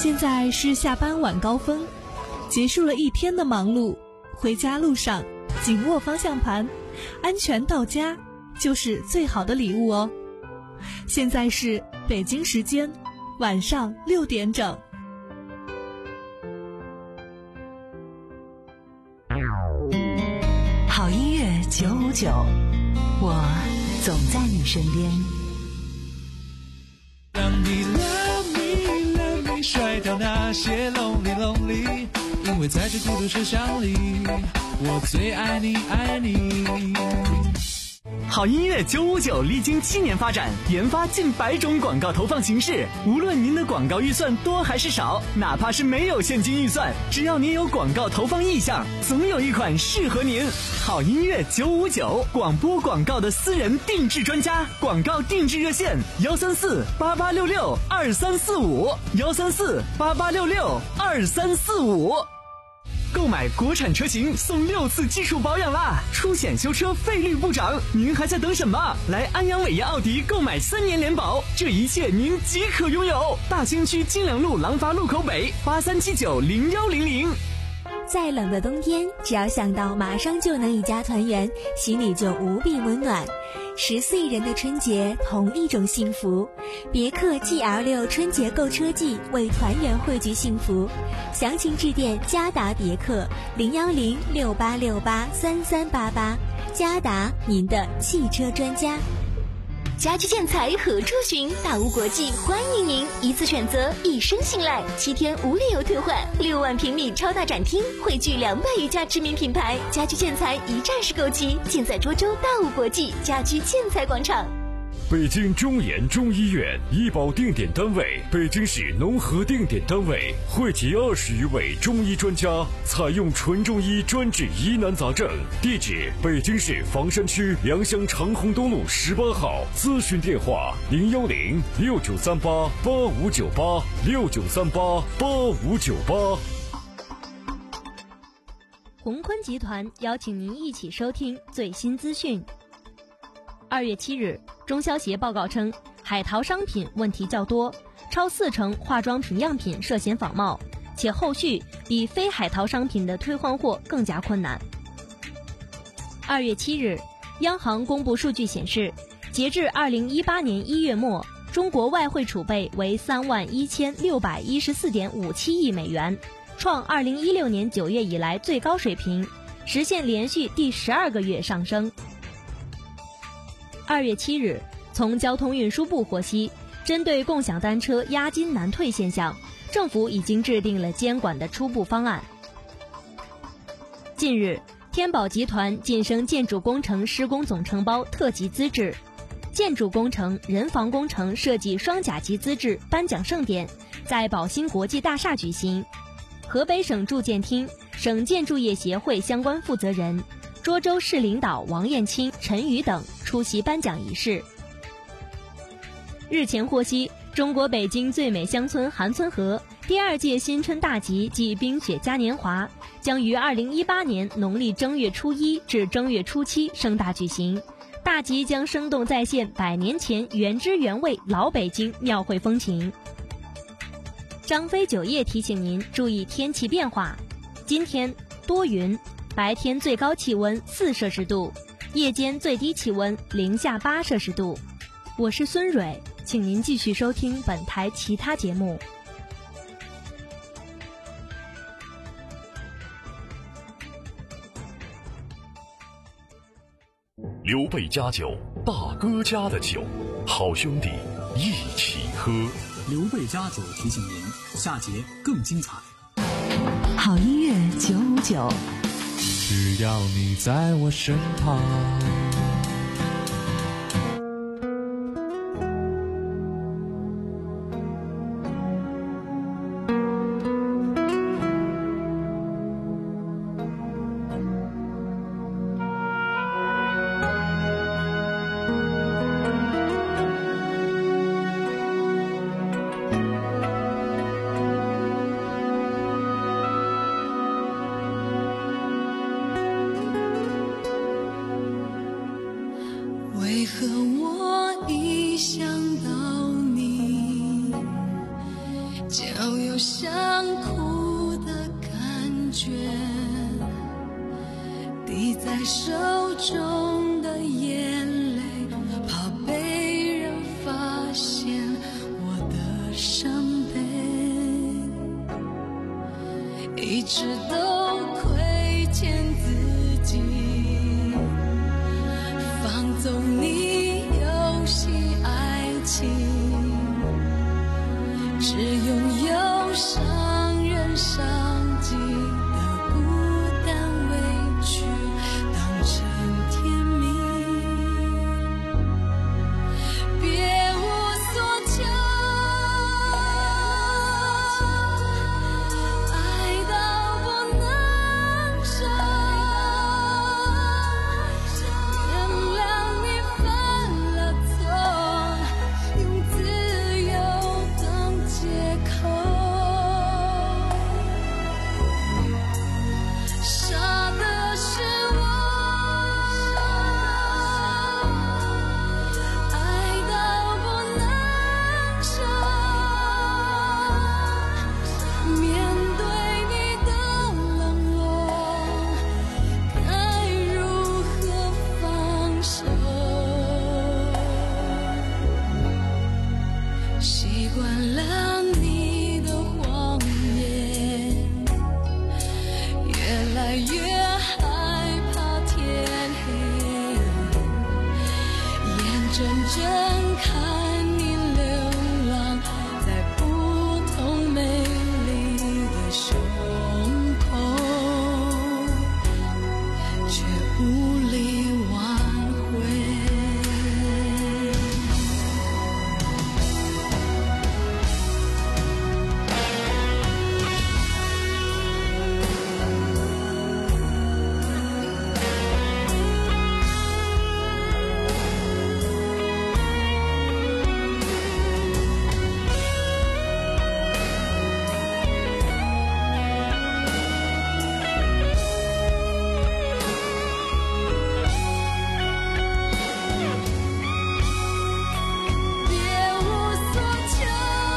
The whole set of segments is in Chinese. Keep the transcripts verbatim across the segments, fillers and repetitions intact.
现在是下班晚高峰，结束了一天的忙碌，回家路上紧握方向盘，安全到家就是最好的礼物哦。现在是北京时间晚上六点整。 好音乐九五九，我总在你身边。 让你 love me love me 甩掉那些 lonely lonely， 因为在这孤独车厢里，我最爱你爱你。 好音乐九五九历经七年发展，研发近百种广告投放形式。无论您的广告预算多还是少，哪怕是没有现金预算，只要您有广告投放意向，总有一款适合您。好音乐九五九，广播广告的私人定制专家，广告定制热线幺三四八八六六二三四五幺三四八八六六二三四五。购买国产车型送六次基础保养啦，出险修车费率不涨，您还在等什么？来安阳伟业奥迪购买三年联保，这一切您即可拥有。大兴区金良路廊坊路口北八三七九零幺零零。 再冷的冬天，只要想到马上就能一家团圆，心里就无比温暖。十四亿人的春节，同一种幸福。别克 G L 六 春节购车季，为团圆汇聚幸福。详情致电嘉达别克零幺零六八六八三三八八。嘉达，您的汽车专家。 家居建材何处寻？大屋国际欢迎您，一次选择，一生信赖，七天无理由退换，六万平米超大展厅，汇聚两百余家知名品牌，家居建材一站式购齐，尽在涿州大屋国际家居建材广场。 北京中研中医院医保定点单位，北京市农合定点单位，汇集二十余位中医专家，采用纯中医专治疑难杂症。地址：北京市房山区良乡长虹东路十八号。咨询电话：零幺零六九三八八五九八六九三八八五九八。 宏坤集团邀请您一起收听最新资讯。二月七日，中消协报告称，海淘商品问题较多，超四成化妆品样品涉嫌仿冒，且后续比非海淘商品的退换货更加困难。二月七日，央行公布数据显示，截至二零一八年一月末，中国外汇储备为三万一千六百一十四点五七亿美元，创二零一六年九月以来最高水平，实现连续第十二个月上升。二月七日，从交通运输部获悉，针对共享单车押金难退现象，政府已经制定了监管的初步方案。近日，天宝集团晋升建筑工程施工总承包特级资质，建筑工程、人防工程设计双甲级资质颁奖盛典在宝兴国际大厦举行。河北省住建厅、省建筑业协会相关负责人、涿州市领导王艳青、陈宇等出席颁奖仪式。日前获悉，中国北京最美乡村韩村河第二届新春大集暨冰雪嘉年华将于二零一八年农历正月初一至正月初七盛大举行。大集将生动再现百年前原汁原味老北京庙会风情。张飞酒业提醒您注意天气变化，今天多云，白天最高气温四摄氏度，夜间最低气温零下八摄氏度。我是孙蕊，请您继续收听本台其他节目。 刘备家酒，大哥家的酒，好兄弟一起喝。 刘备家酒提醒您，下节更精彩。 好音乐九五九， 只要你在我身旁。 为何我一想到你， 就有想哭的感觉，滴在手中的眼泪，怕被人发现我的伤悲，一直都亏欠自己，放纵你游戏爱情，只拥有伤人伤己的孤单委屈当成甜蜜，别无所求，爱到不能舍，原谅你犯了错，用自由当借口，傻的是我，爱到不能舍，面对你的冷落，该如何放手？习惯了你的谎言，越来越害怕天黑，眼睁睁看你流浪在不同美丽的胸口，却无力挽回。别无所求，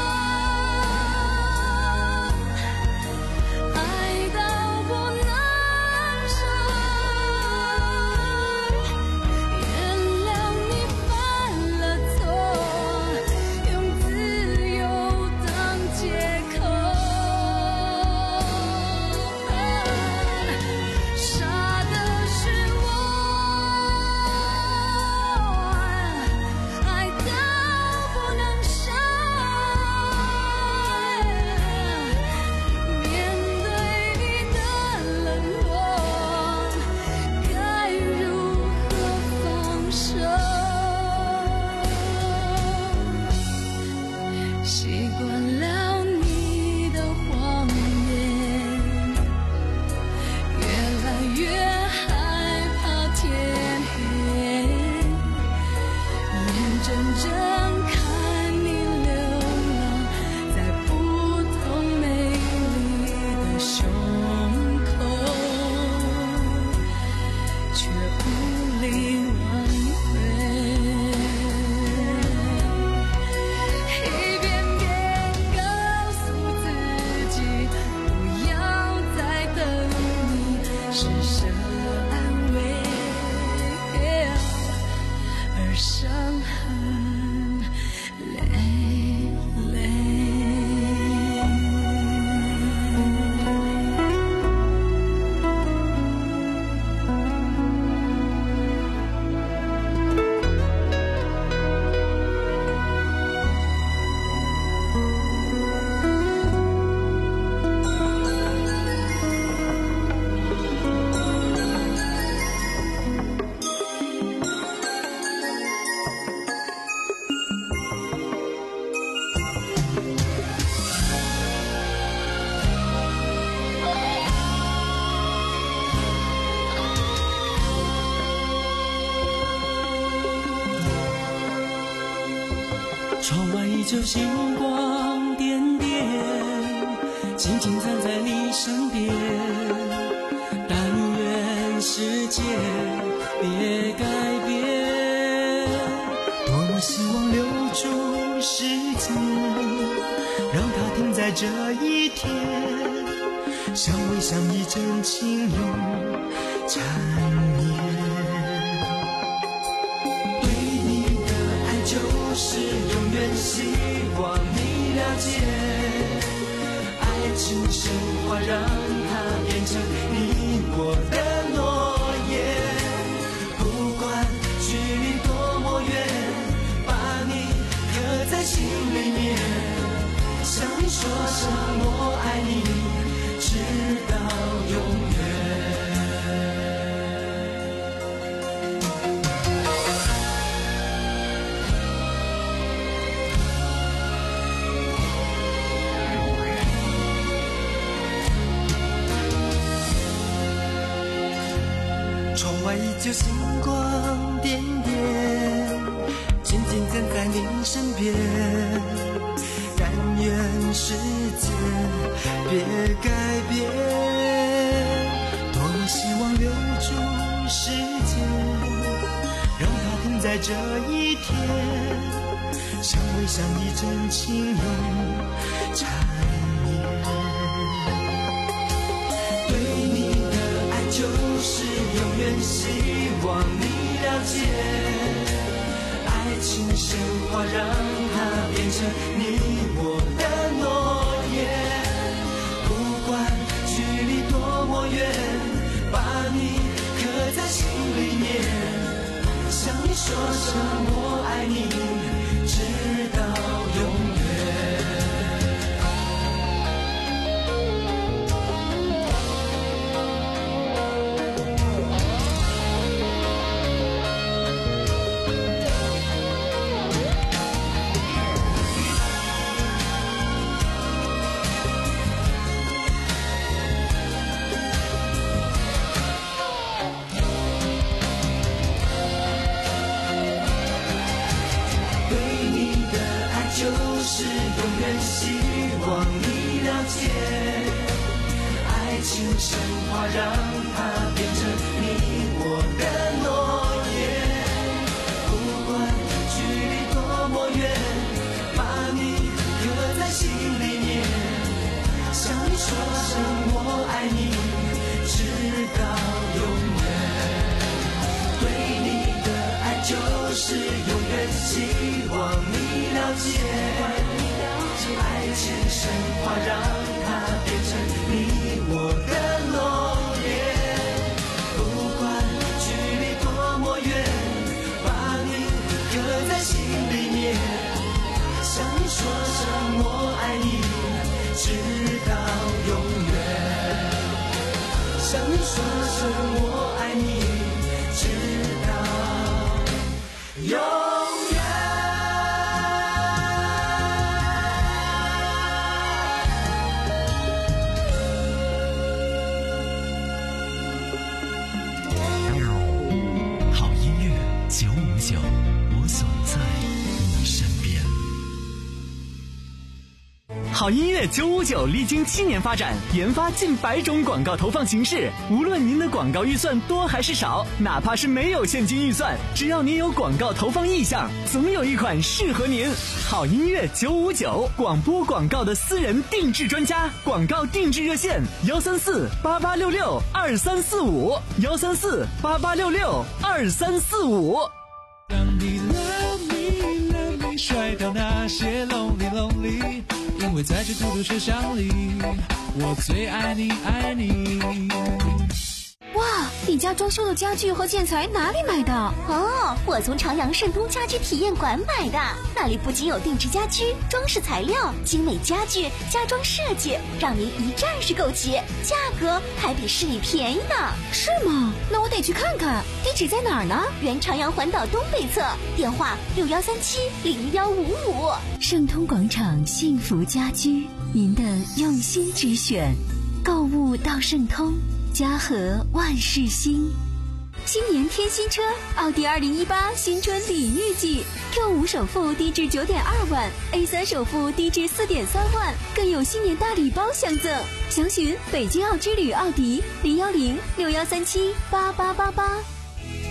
爱到不能舍，原谅你犯了错，用自由当借口，傻的是我，爱到不能舍，面对你的冷落，该如何放手？习惯了你的谎言，越来越害怕天黑，眼睁睁看你流浪在不同美丽的胸口，却无力挽回。一遍遍告诉自己，不要再等你施舍安慰，而伤痕累累。 窗外依旧星光点点，静静站在你身边。但愿世界别改变，多么希望留住时间， 让它停在这一天，相偎相依真情永缠绵。对你的爱就是永远希望你了解，爱情神话让它变成你我的诺言，不管距离多么远，把你刻在心里面，向你说声我爱你，直到永远。窗外依旧星光点点，静静站在你身边，但愿世界别改变，多么希望留住时间，让它停在这一天，相偎相依真情永缠绵。对你的爱就是永远希望你了解，爱情神话让它变成你我的诺言，不管距离多么远，把你刻在心里面，向你说声我爱你，直到永远。就是永远希望你了解，爱情神话让它变成你我的诺言，不管距离多么远，把你刻在心里面，向你说声我爱你，直到永远。对你的爱就是永远希望你了解，爱情神话让它变成你我的诺言，不管距离多么远，把你刻在心里面，向你说声我爱你，直到永远，向你说声我爱你，直到永远。 好音乐九五九历经七年发展，研发近百种广告投放形式。无论您的广告预算多还是少，哪怕是没有现金预算，只要您有广告投放意向，总有一款适合您。好音乐九五九，广播广告的私人定制专家，广告定制热线：幺三四八八六六二三四五，幺三四八八六六二三四五。 让你 love me love me 甩掉那些 lonely lonely， 因为在这孤独车厢里，我最爱你爱你。 哇，你家装修的家具和建材哪里买的？哦，我从朝阳盛通家居体验馆买的，那里不仅有定制家居、装饰材料、精美家具、家装设计，让您一站式购齐，价格还比市里便宜呢。是吗？那我得去看看。地址在哪儿呢？原朝阳环岛东北侧，电话六幺三七零幺五五。 盛通广场幸福家居，您的用心之选，购物到盛通。家和万事兴，新年添新车，奥迪二零一八新春礼遇季 ，Q 五首付低至九点二万 ，A 三首付低至四点三万，更有新年大礼包相赠。详询北京奥之旅奥迪零幺零六幺三七八八八八。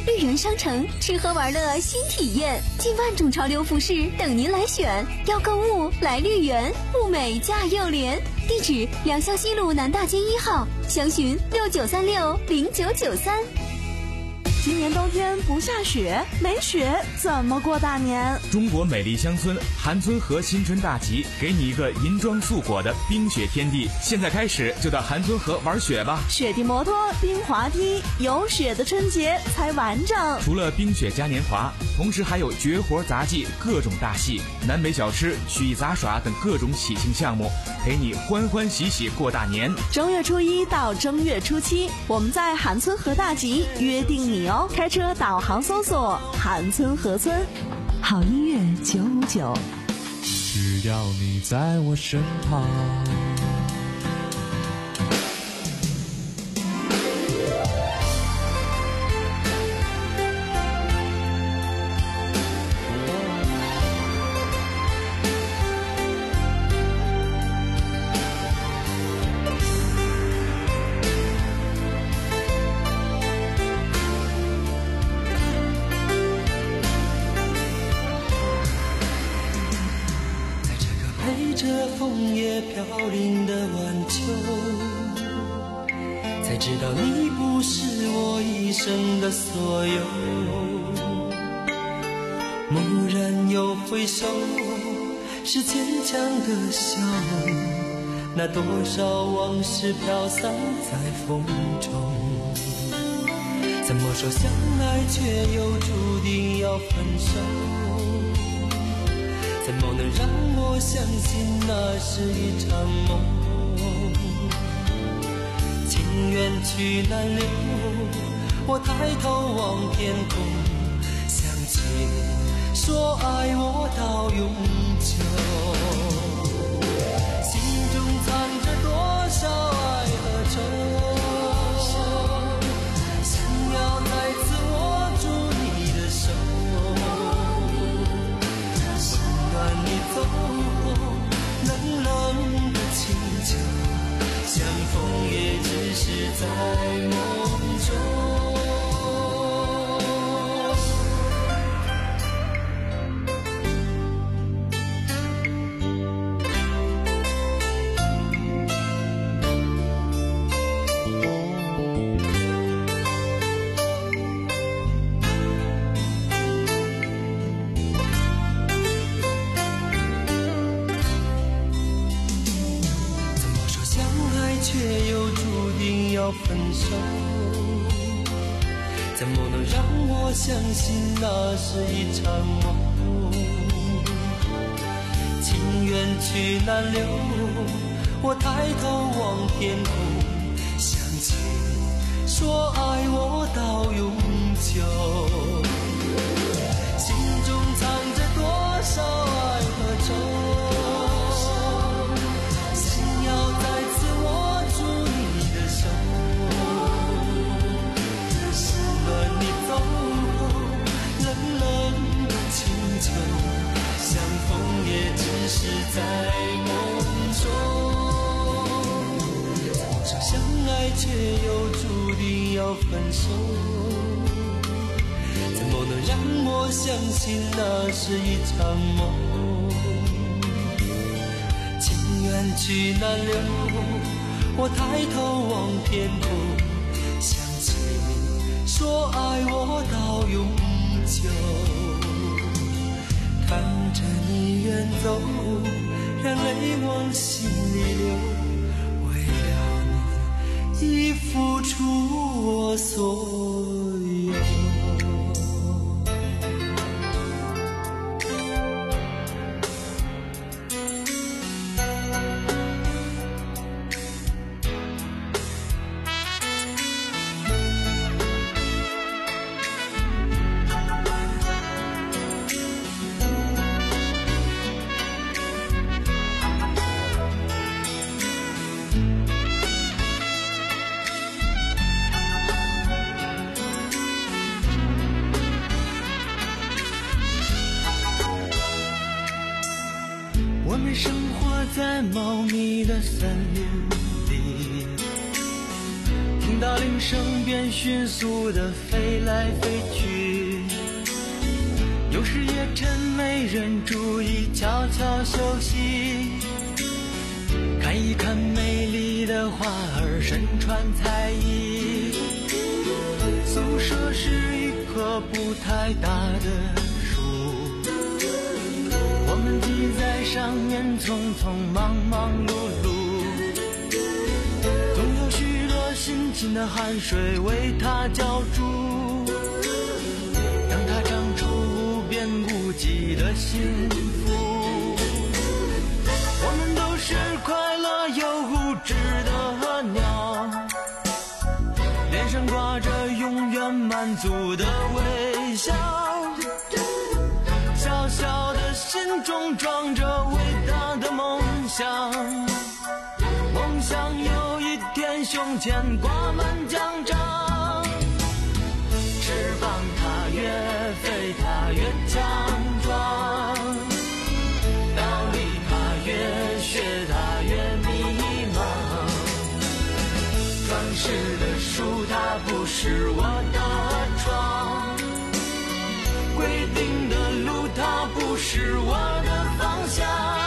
绿人商城，吃喝玩乐新体验，近万种潮流服饰等您来选。要购物来绿园，物美价又廉。地址：良校西路南大街一号，详询六九三六零九九三。 今年冬天不下雪，没雪怎么过大年？ 中国美丽乡村韩村河新春大集，给你一个银装素裹的冰雪天地。现在开始就到韩村河玩雪吧！ 雪地摩托、冰滑梯，有雪的春节才完整。 除了冰雪嘉年华，同时还有绝活杂技、各种大戏、南北小吃、曲艺杂耍等各种喜庆项目，陪你欢欢喜喜过大年。 正月初一到正月初七，我们在韩村河大集约定你哦。开车导航搜索韩村河村。 好音乐九五九， 只要你在我身旁。 枫叶飘零的晚秋，才知道你不是我一生的所有。蓦然又回首，是坚强的笑，那多少往事飘散在风中。怎么说相爱却又注定要分手？怎么能让我相信那是一场梦？情缘去难留，我抬头望天空，想起你说爱我到永久。心中藏着多少爱和愁，想要再次握住你的手，你走后冷冷的清秋，相逢也只是在梦中。分手，怎么能让我相信那是一场梦？情缘去难留，我抬头望天空，想起你说爱我到永久。心中藏着多少爱和愁，想要再次握住你的手，你走后冷冷的清秋，相逢也只是在梦中。怎么说相爱却又注定要分手？怎么能让我相信那是一场梦？情缘去难留，我抬头望天空，说爱我到永久，看着你远走，让泪往心里流，为了你已付出我所有。 我们生活在茂密的森林里，听听到铃声便迅速地飞来飞去，有时也趁没人注意悄悄休息，看一看美丽的花儿身穿彩衣。宿舍是一棵不太大的树，我们挤在上面匆匆忙忙碌碌，总有许多辛勤的汗水为它浇筑，让它长出无边无际的幸福。我们都是快乐又无知的鸟，脸上挂着永远满足的微笑，小小的心中装着伟大的梦想，梦想有一天胸前挂满奖章，翅膀它越飞它越强壮，道理它越学它越迷茫，装饰的树它不是我的床，规定的路它不是我的方向。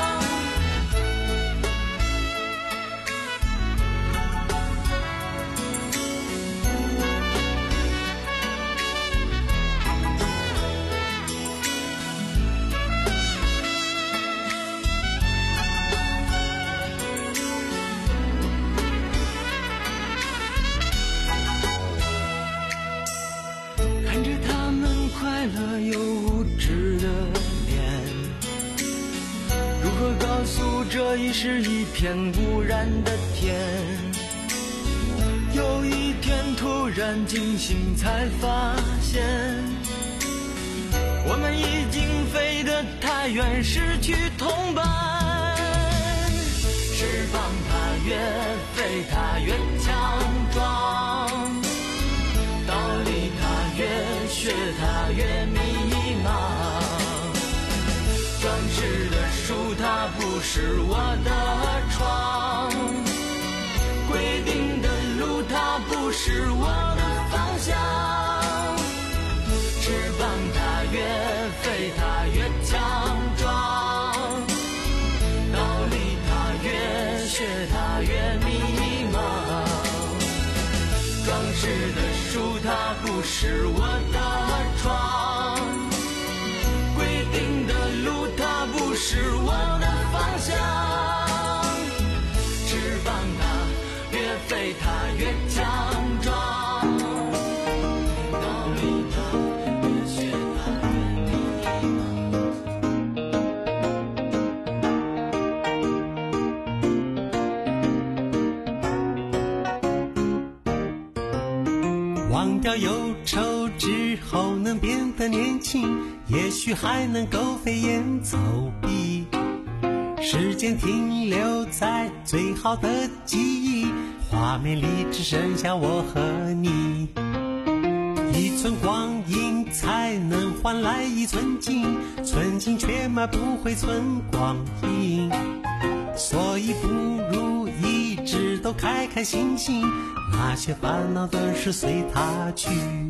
快乐又无知的脸，如何告诉这已是一片污染的天？有一天突然惊醒才发现，我们已经飞得太远，失去同伴。翅膀它越飞它越强壮，道理它越学它越迷茫，装饰的树它不是我的床，规定的路它不是我的方向，翅膀它越飞它越强壮，道理它越学它越迷茫，装饰的树它不是我的床，规定的路它不是我的方向，翅膀它越飞它越强壮，道理它越学它越迷茫。忘掉忧愁之后能变得年轻，也许还能够飞檐走壁，时间停留在最好的记忆，画面里只剩下我和你，一寸光阴才能换来一寸金，寸金却买不回寸光阴，所以不如一直都开开心心，那些烦恼的事随它去。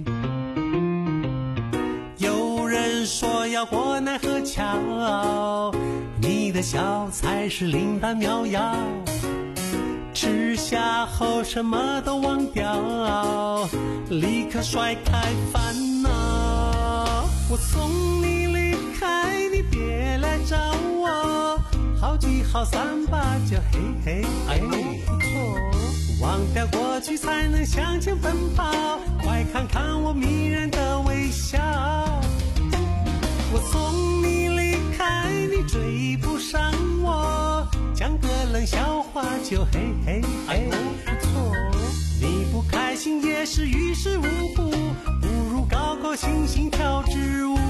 有人说要过奈何桥，你的笑才是灵丹妙药，吃下后什么都忘掉，立刻甩开烦恼。我送你离开，你别来找我，好聚好散吧，就嘿嘿嘿。不错，忘掉过去才能向前奔跑，快看看我迷人的微笑。我送你离开，你追不上我，讲个冷笑话就嘿嘿嘿。不错，你不开心也是于事无补，不如高高兴兴跳支舞。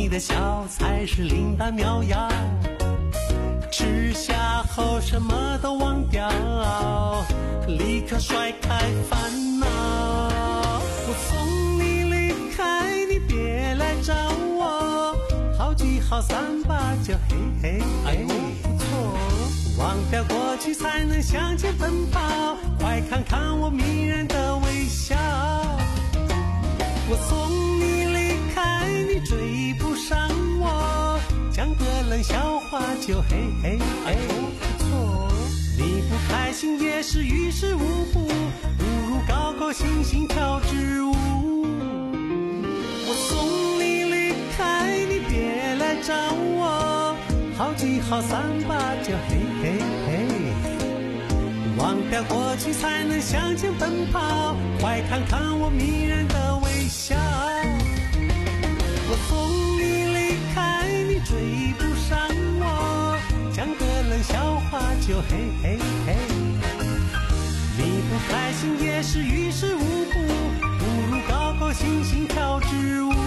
的小菜是灵丹妙药，吃下后什么都忘掉，立刻甩开烦恼。我送你离开，你别来找我，好聚好散吧，就嘿嘿嘿，不错。忘掉过去才能向前奔跑，快看看我迷人的微笑。我送你离开，你追不上我，讲个冷笑话就嘿嘿嘿，不错。你不开心也是于事无补，不如高高兴兴跳支舞。我送你离开，你别来找我，好聚好散吧，就嘿嘿嘿。忘掉过去才能向前奔跑，快看看我迷人的微笑。我送你离开，你追不上我，讲个冷笑话就嘿嘿嘿。你不开心也是于事无补，不如高高兴兴跳支舞。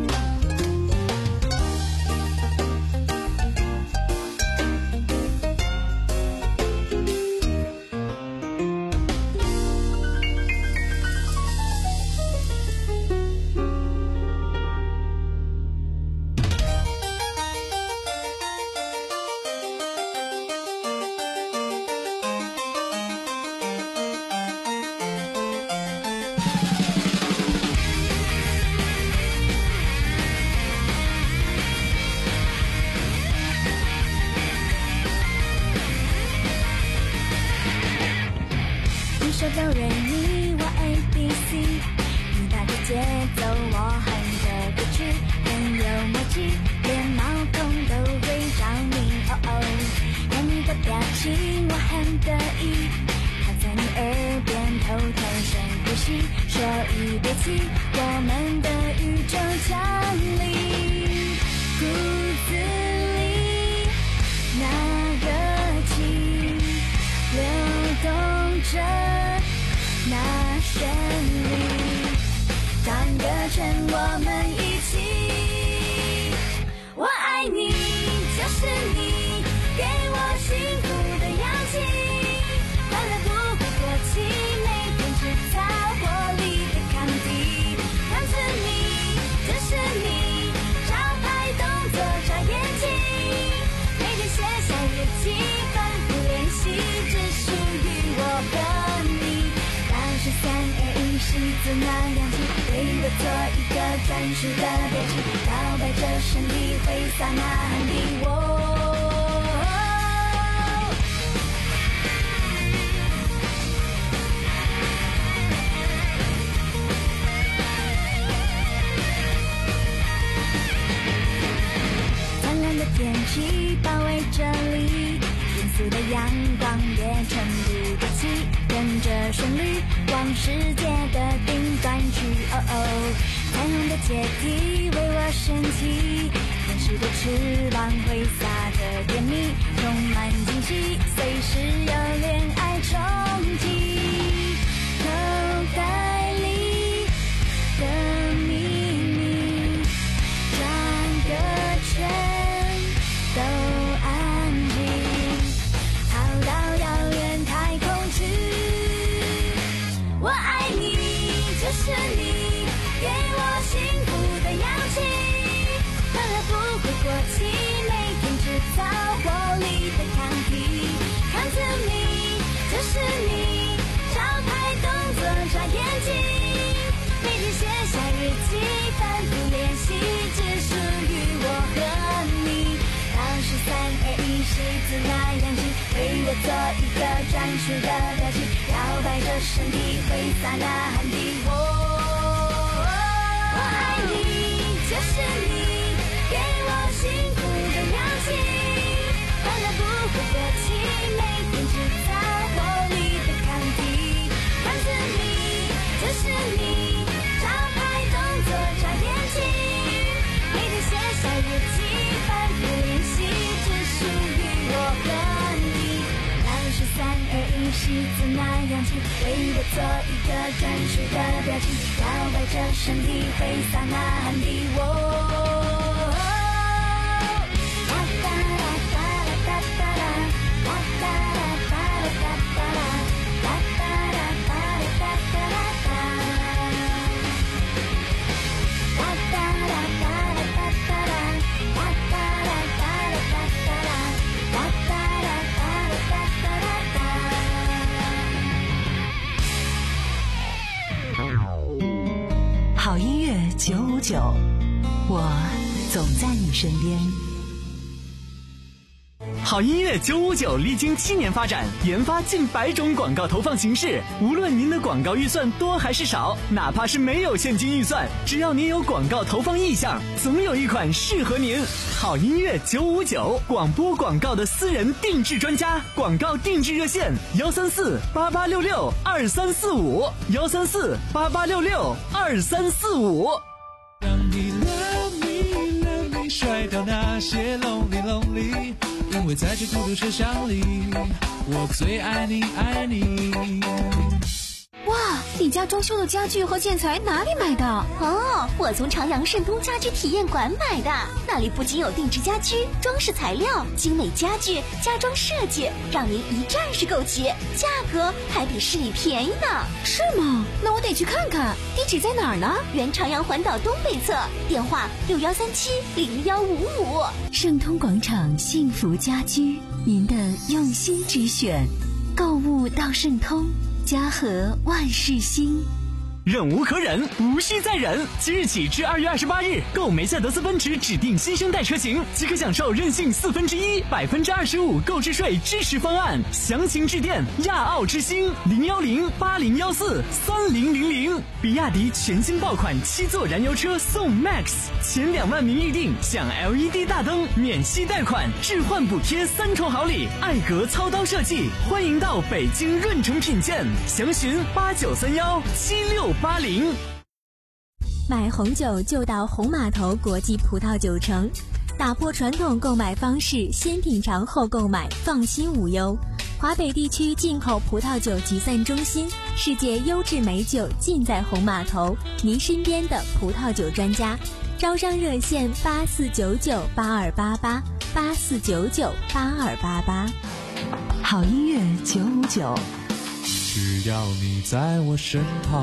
手都瑞咪我 A B C， 你打的节奏我哼着歌曲，很有默契，连毛孔都会着迷。哦哦，看你的表情我很得意，靠在你耳边偷偷深呼吸，说一别起，我们的宇宙降临，骨子里那热情流动着。那旋律，转个圈，我们一起。我爱你，就是你给我幸福的氧气，快乐不会过期，每天制造活力的抗体。看着你，就是你，招牌动作眨眼睛，每天写下日记，反复练习，只属于我和你。三二一，是自那氧气，为我做一个专属的表情，摇摆着身体，挥洒呐喊的我。灿烂的天气包围这里，严肃的阳光变成不得气，跟着旋律往世界的顶端去。哦哦，彩虹的阶梯为我升起，天使的翅膀挥洒着甜蜜，充满惊喜，随时有恋爱冲击。口袋里的秘密，转个圈都安静，逃到遥远太空去。我爱你，就是你给我幸福的氧气，快乐不会过期，每天制造活力的抗体。看着你，就是你，招牌动作眨眼睛，每天写下日记，反复练习，只属于我和你。倒数三二一，是自那氧气，为我做一个专属的表情，摇摆着身体，挥洒呐喊的我。我爱你，就是你给我幸福的氧气，快乐不会过期，每天制造活力的抗体。看着你，就是你，招牌动作眨眼睛，每天写下日记，反复练习，只属于我和你。倒数三二一，是自那氧气，为我做一个专属的表情，摇摆着身体，挥洒呐喊的我。 好音乐九五九，我总在你身边。 好音乐九五九历经七年发展，研发近百种广告投放形式。无论您的广告预算多还是少，哪怕是没有现金预算，只要您有广告投放意向，总有一款适合您。好音乐九五九，广播广告的私人定制专家，广告定制热线：幺三四八八六六二三四五，幺三四八八六六二三四五。 让你 love me love me 甩掉那些 lonely lonely， 因为在这孤独车厢里，我最爱你爱你。 哇，你家装修的家具和建材哪里买的？哦，我从长阳盛通家居体验馆买的。那里不仅有定制家居、装饰材料、精美家具、家装设计，让您一站式购齐，价格还比市里便宜呢。是吗？那我得去看看。地址在哪儿呢？原长阳环岛东北侧，电话六幺三七零幺五五。 盛通广场幸福家居，您的用心之选，购物到盛通。家和万事兴， 忍无可忍，无需再忍。即日起至二月二十八日，购梅赛德斯奔驰指定新生代车型，即可享受任性四分之一、百分之二十五购置税支持方案。详情致电亚奥之星零幺零八零幺四三零零零。比亚迪全新爆款七座燃油车送 Max， 前两万名预定享 L E D 大灯、免息贷款、置换补贴三重好礼，艾格操刀设计，欢迎到北京润城品鉴，详询八九三幺七六八零。 买红酒就到红码头国际葡萄酒城，打破传统购买方式，先品尝后购买，放心无忧。华北地区进口葡萄酒集散中心，世界优质美酒尽在红码头，您身边的葡萄酒专家。招商热线八四九九八二八八八四九九八二八八。 好音乐九五九， 只要你在我身旁。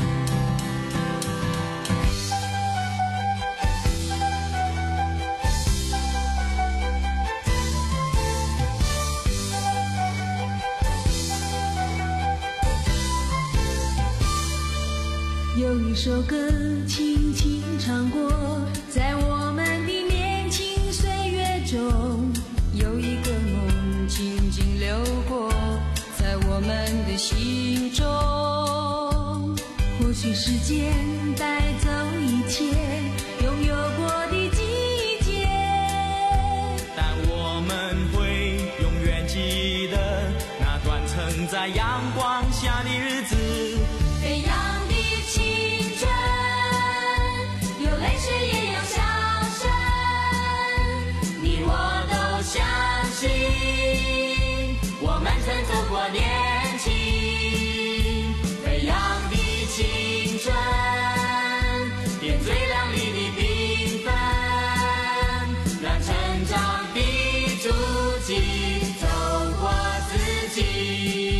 有一首歌轻轻唱过，在我们的年轻岁月中，有一个梦静静流过，在我们的心中。或许时间带走一切拥有过的季节， 但我们会永远记得那段曾在阳光下的日子。 飞扬的青春，有泪水也有笑声，你我都相信，我们曾走过年轻。飞扬的青春，点缀亮丽的缤纷，让成长的足迹走过自己。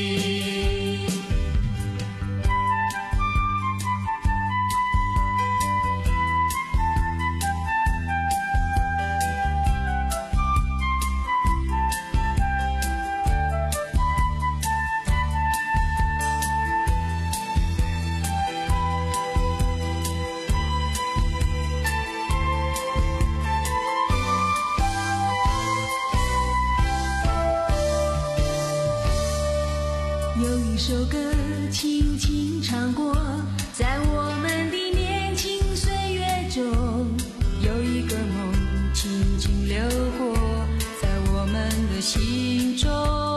有一首歌轻轻唱过，在我们的年轻岁月中，有一个梦轻轻流过，在我们的心中。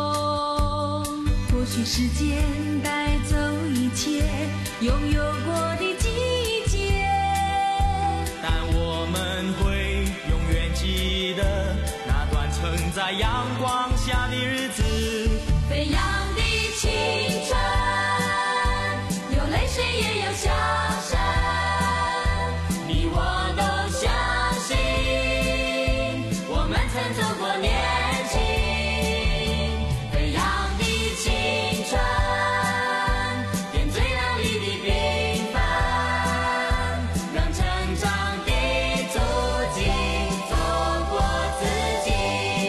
或许时间带走一切拥有过的季节， 但我们会永远记得那段曾在阳光下的日子。 飞扬的青春，有泪水也有笑声，你我都相信，我们曾走过年轻。飞扬的青春，点缀亮丽的缤纷，让成长的足迹走过自己。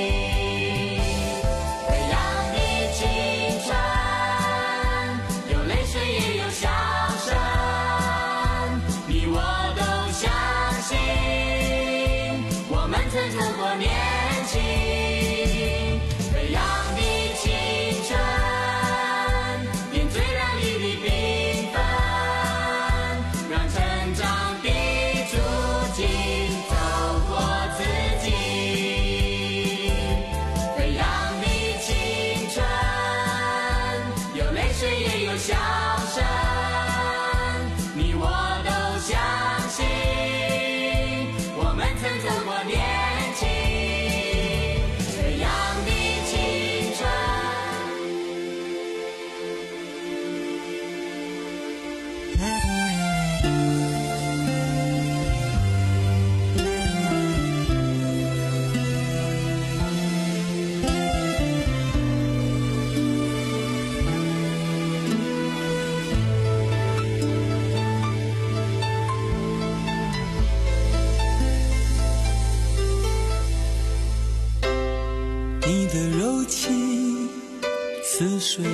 飞扬的青春，有泪水也有笑你的柔情似水，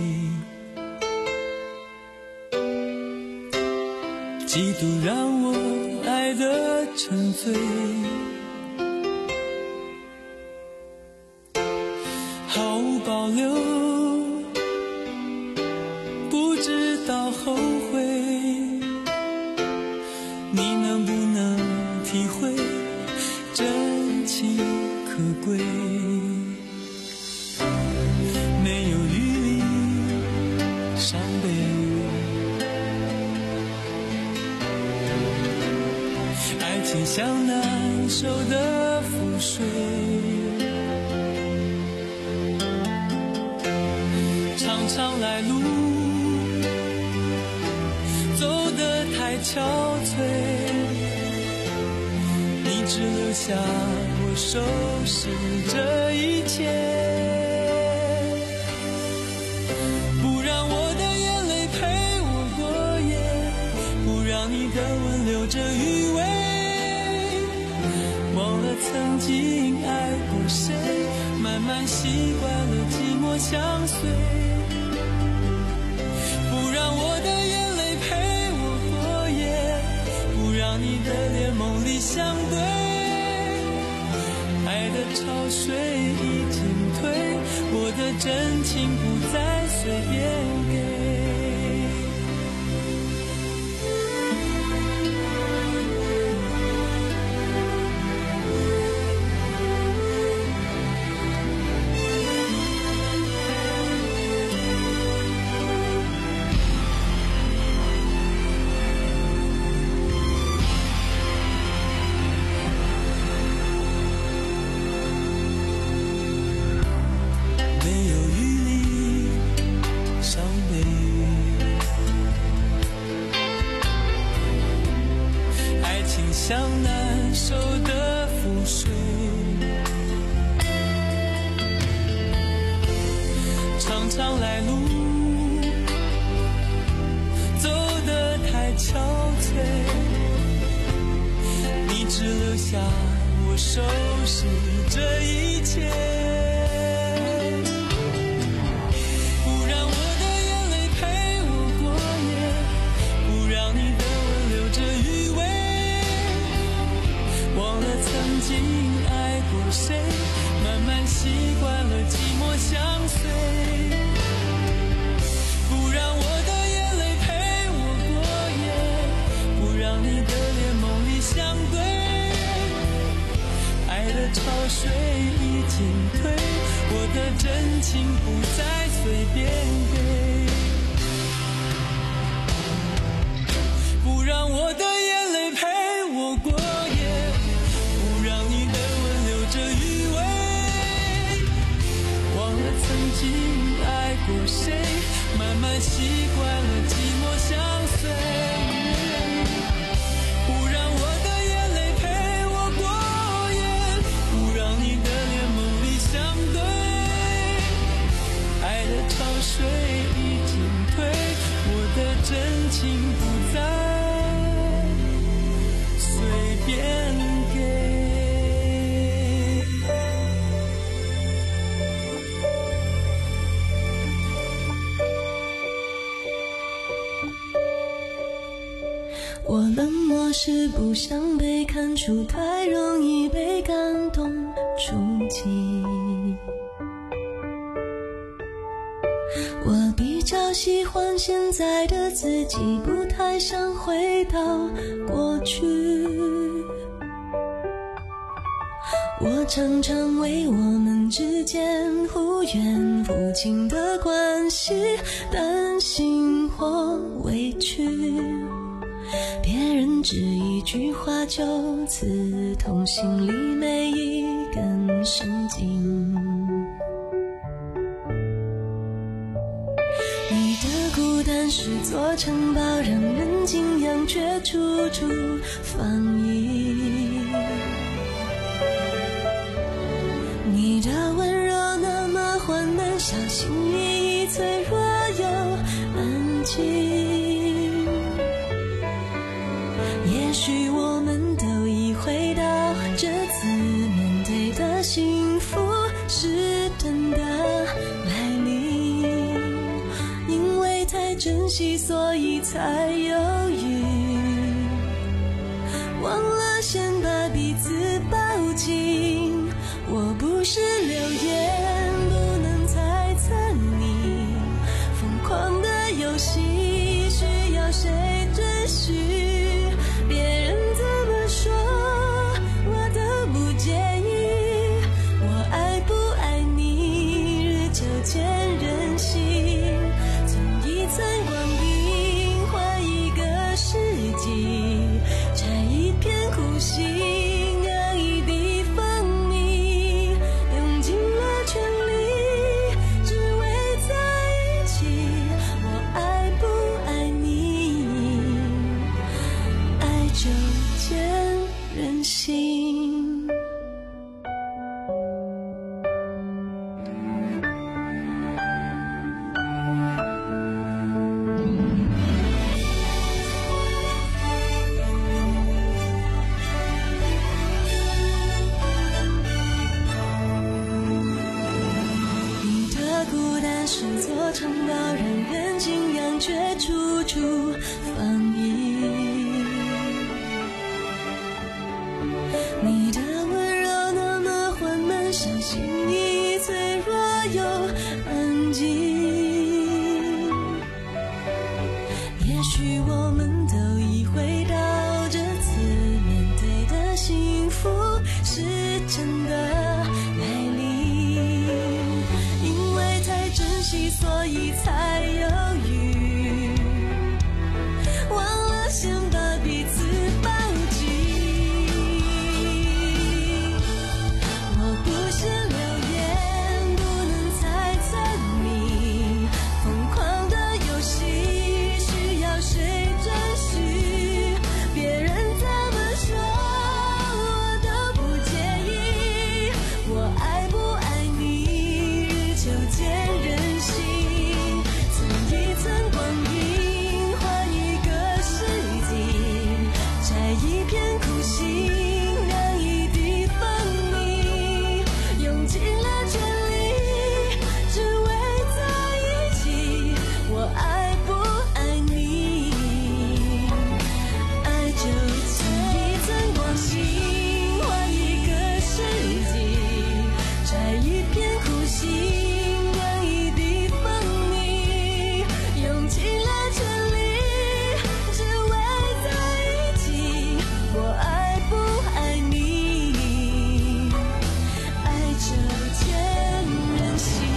几度让我爱得沉醉，毫无保留，不知道后悔，你能不能体会真情可贵？没有余力伤悲，爱情像难收的覆水，常常来路走得太憔悴，你只留下我收拾这一切。你的吻留着余味，忘了曾经爱过谁，慢慢习惯了寂寞相随，不让我的眼泪陪我过夜，不让你的脸梦里相对，爱的潮水已经退，我的真情不再随便给。像难收的覆水，常常来路走得太憔悴，你只留下我收拾这一切，不让我的眼泪陪我过夜，不让你的吻留着余味，忘了曾经爱过谁，慢慢习惯了寂寞相随，不让我的眼泪陪我过夜，不让你的脸梦里相对，爱的潮水已经退，我的真情不再随便给，不让我的眼泪陪我过夜，不让你的吻留着余味，忘了曾经爱过谁，慢慢习惯了寂寞相随，不让我的眼泪陪我过夜，不让你的脸梦里相对，爱的潮水已经退，我的真情不再随便给。 我冷漠是不想被看出，太容易被感动触及。我比较喜欢现在的自己，不太想回到过去。我常常为我们之间忽远忽近的关系担心或委屈，别人只一句话就刺痛心里每一根神经。你的孤单是座城堡，让人敬仰，却处处防御。你的温柔那么缓慢，小心翼翼，脆弱又安静。也许我们都已回到这次面对的幸福是真的来临，因为太珍惜，所以才犹豫，忘了先把彼此抱紧。我不是流言，不能猜测你疯狂的游戏，需要谁准许？别人怎么说我都不介意，我爱不爱你日久见人心，从一寸光阴换一个世纪，摘一片苦心酿一滴风泥，用尽了全力只为在一起，我爱不爱你，爱就见人心。你的孤单是座城堡，让人敬仰，却处处防御。你的温柔那么缓慢，小心翼翼，脆弱又安静。也许我们都已回到这次面对的幸福是真的来临，因为太珍惜，所以才犹豫，忘了先把彼此抱紧。我不是流言，不能猜测你疯狂的游戏，需要谁准许？别人怎么说我都不介意，我爱不爱你日久见人心，从一寸光阴换一个世纪，摘一片苦心酿一滴风泥，用尽了全力只为在一起，我爱不爱你，爱就从一寸光阴换一个世纪，摘一片苦心酿一滴风泥，用尽了全力只为在一起，我爱不爱你，爱就见人心。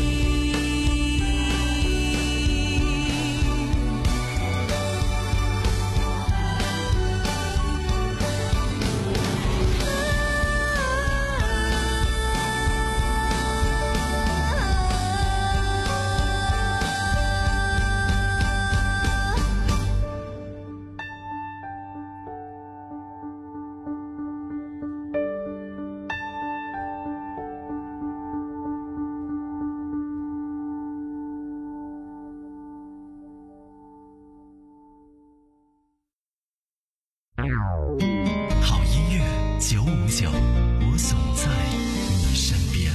好音乐九五九，我总在你身边。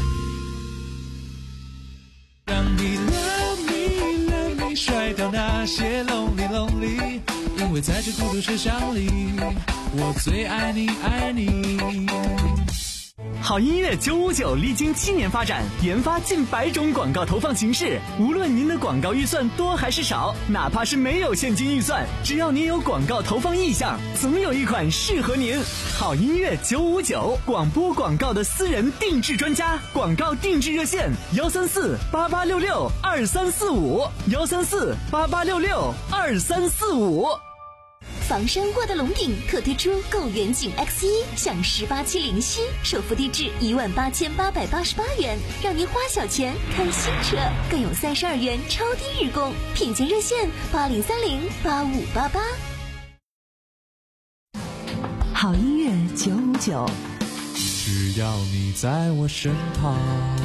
让你 love me love me 甩掉那些 lonely lonely， 因为在这孤独车厢里，我最爱你爱你。 好音乐九五九历经七年发展，研发近百种广告投放形式。无论您的广告预算多还是少，哪怕是没有现金预算，只要您有广告投放意向，总有一款适合您。好音乐九五九，广播广告的私人定制专家，广告定制热线：幺三四八八六六二三四五，幺三四八八六六二三四五。 房山沃德龙顶特推出购远景 X 一 享十八期零息，首付低至一万八千八百八十八元，让您花小钱看新车，更有三十二元超低日供，品鉴热线八零三零八五八八。 好音乐九五九， 只要你在我身旁。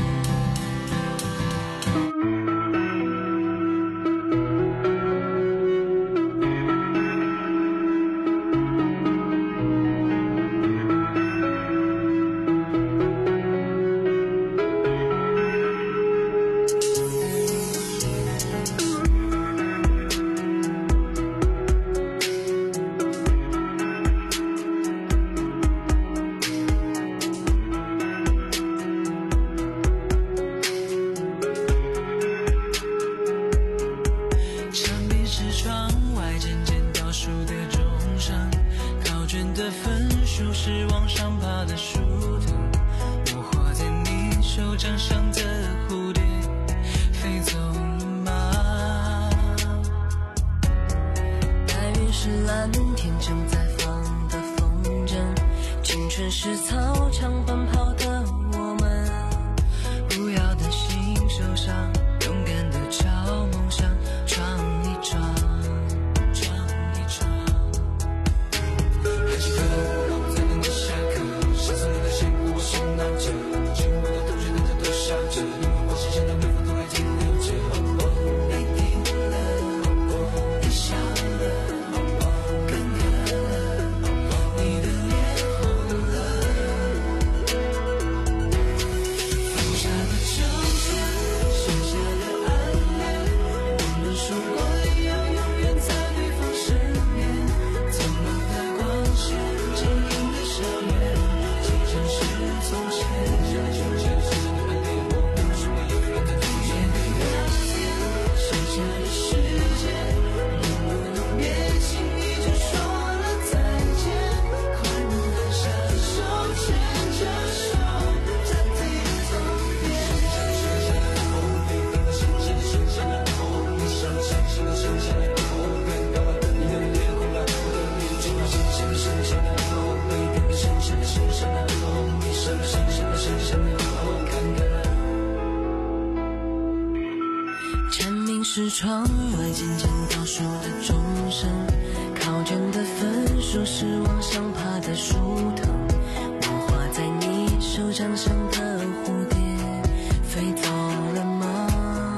是窗外渐渐倒数的钟声，考卷的分数是往上爬的树藤，我画在你手掌上的蝴蝶飞走了吗？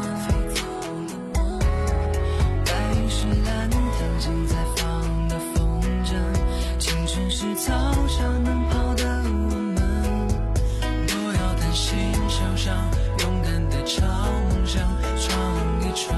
白云是蓝天正在放的风筝，青春是草上能跑的我们，不要担心受伤，勇敢地朝梦想闯一闯。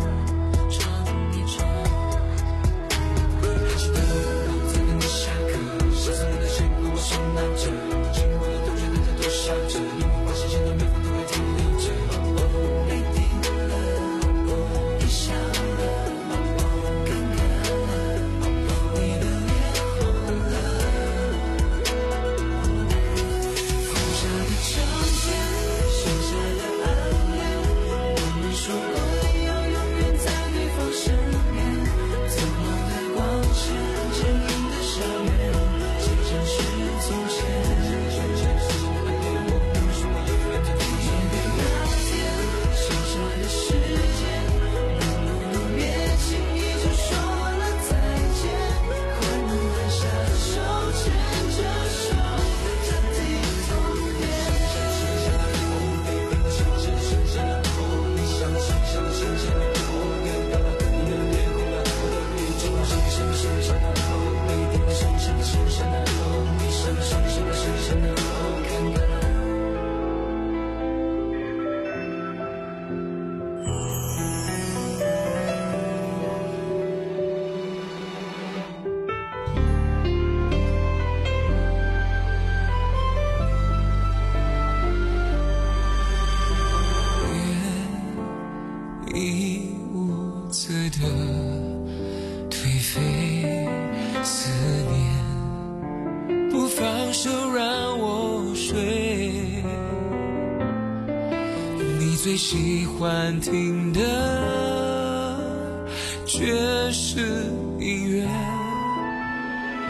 最喜欢听的爵士音乐。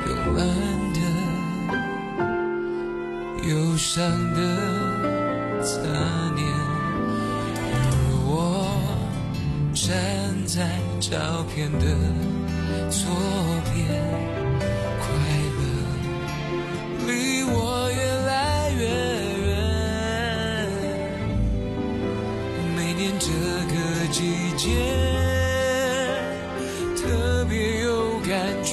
慵懒的、忧伤的侧念。而我站在照片的左边，快乐离我越来越远。每年这个季节特别有感觉，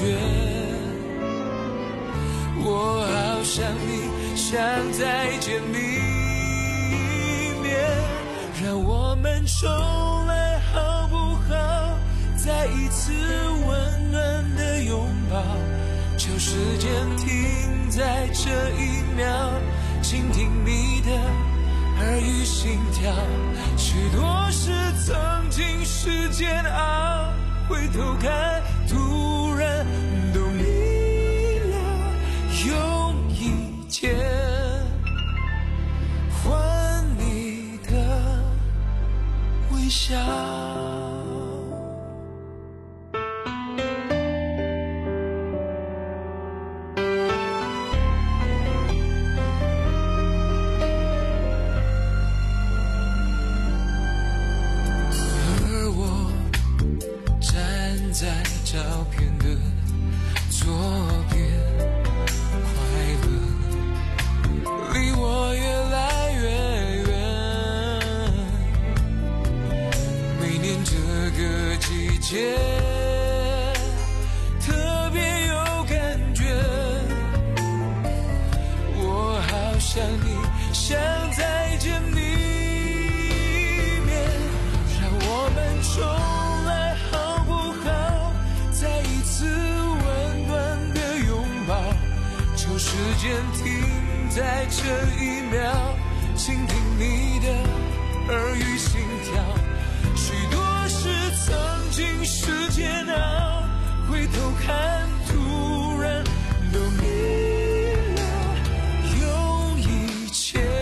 我好想你，想再见你一面，让我们重来好不好？再一次温暖的拥抱，就时间停在这一秒，倾听你的耳语心跳。许多事曾经是煎熬，回头看突然都明了，用一切换你的微笑。在照片的左边，快乐离我越来越远。每年这个季节特别有感觉，我好想你，想再见你一面，让我们重时间停在这一秒，倾听你的耳语心跳。许多事曾经是煎熬，回头看突然都明了，用一切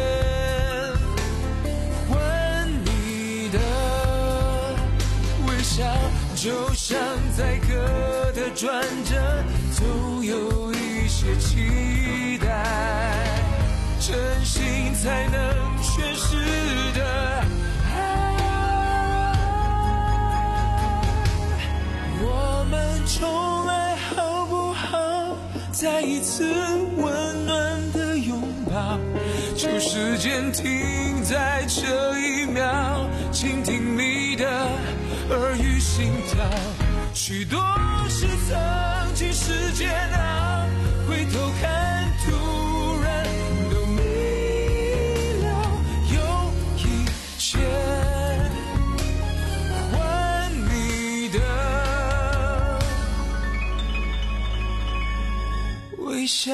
换你的微笑。就像在歌的转折，总有一些期待，真心才能诠释的爱。我们重来好不好？再一次温暖的拥抱，就时间停在这一秒，倾听你的耳语心跳。许多事曾经是煎熬，回头看突然都明了，用一切换你的微笑。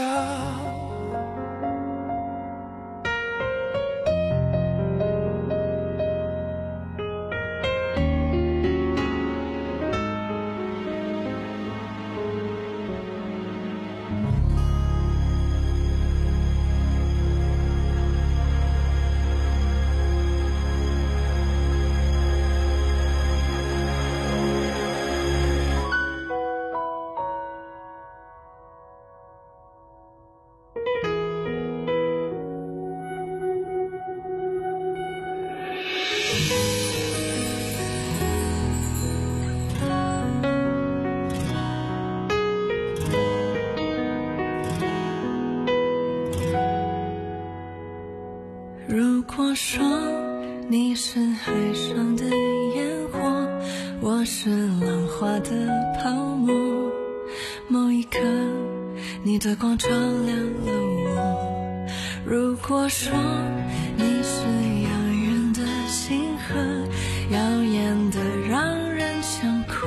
如果说你是海上的烟火，我是浪花的泡沫，某一刻你的光照亮了我。如果说你是遥远的星河，耀眼的让人想哭，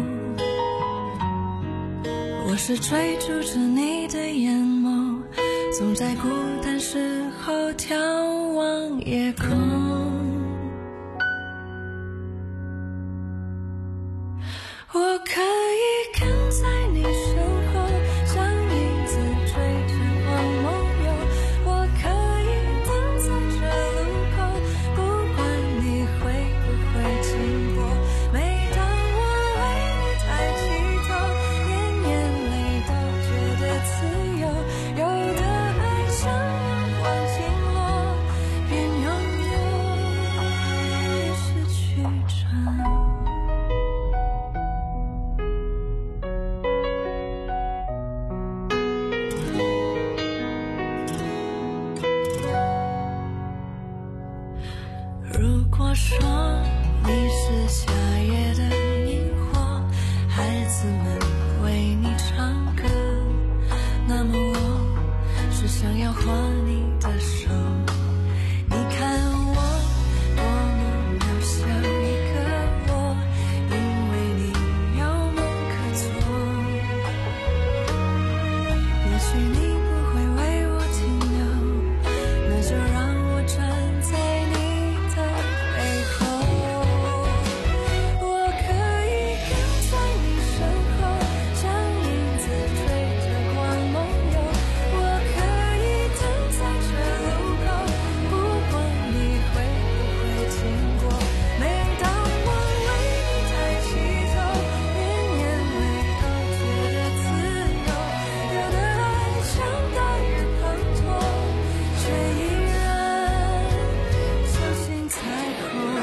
我是追逐着你的眼眸，总在孤单时候眺望夜空。我可以跟在你身后，像影子追着光梦游。我可以等在这路口，不管你会不会经过。每当我为你抬起头，连眼泪都觉得子们为你唱歌，那么我是想要画你的手。你看我多么渺小一个我，因为你有梦可做。也许你不会为我停留，那就让我站在你的背后。我可以跟在你身后，像影子追着光梦游。我可以等在这路口，不管你会不会经过。每当我为你抬起头，连眼泪都觉得自由。有的爱像大雨滂沱，却依然相信彩虹。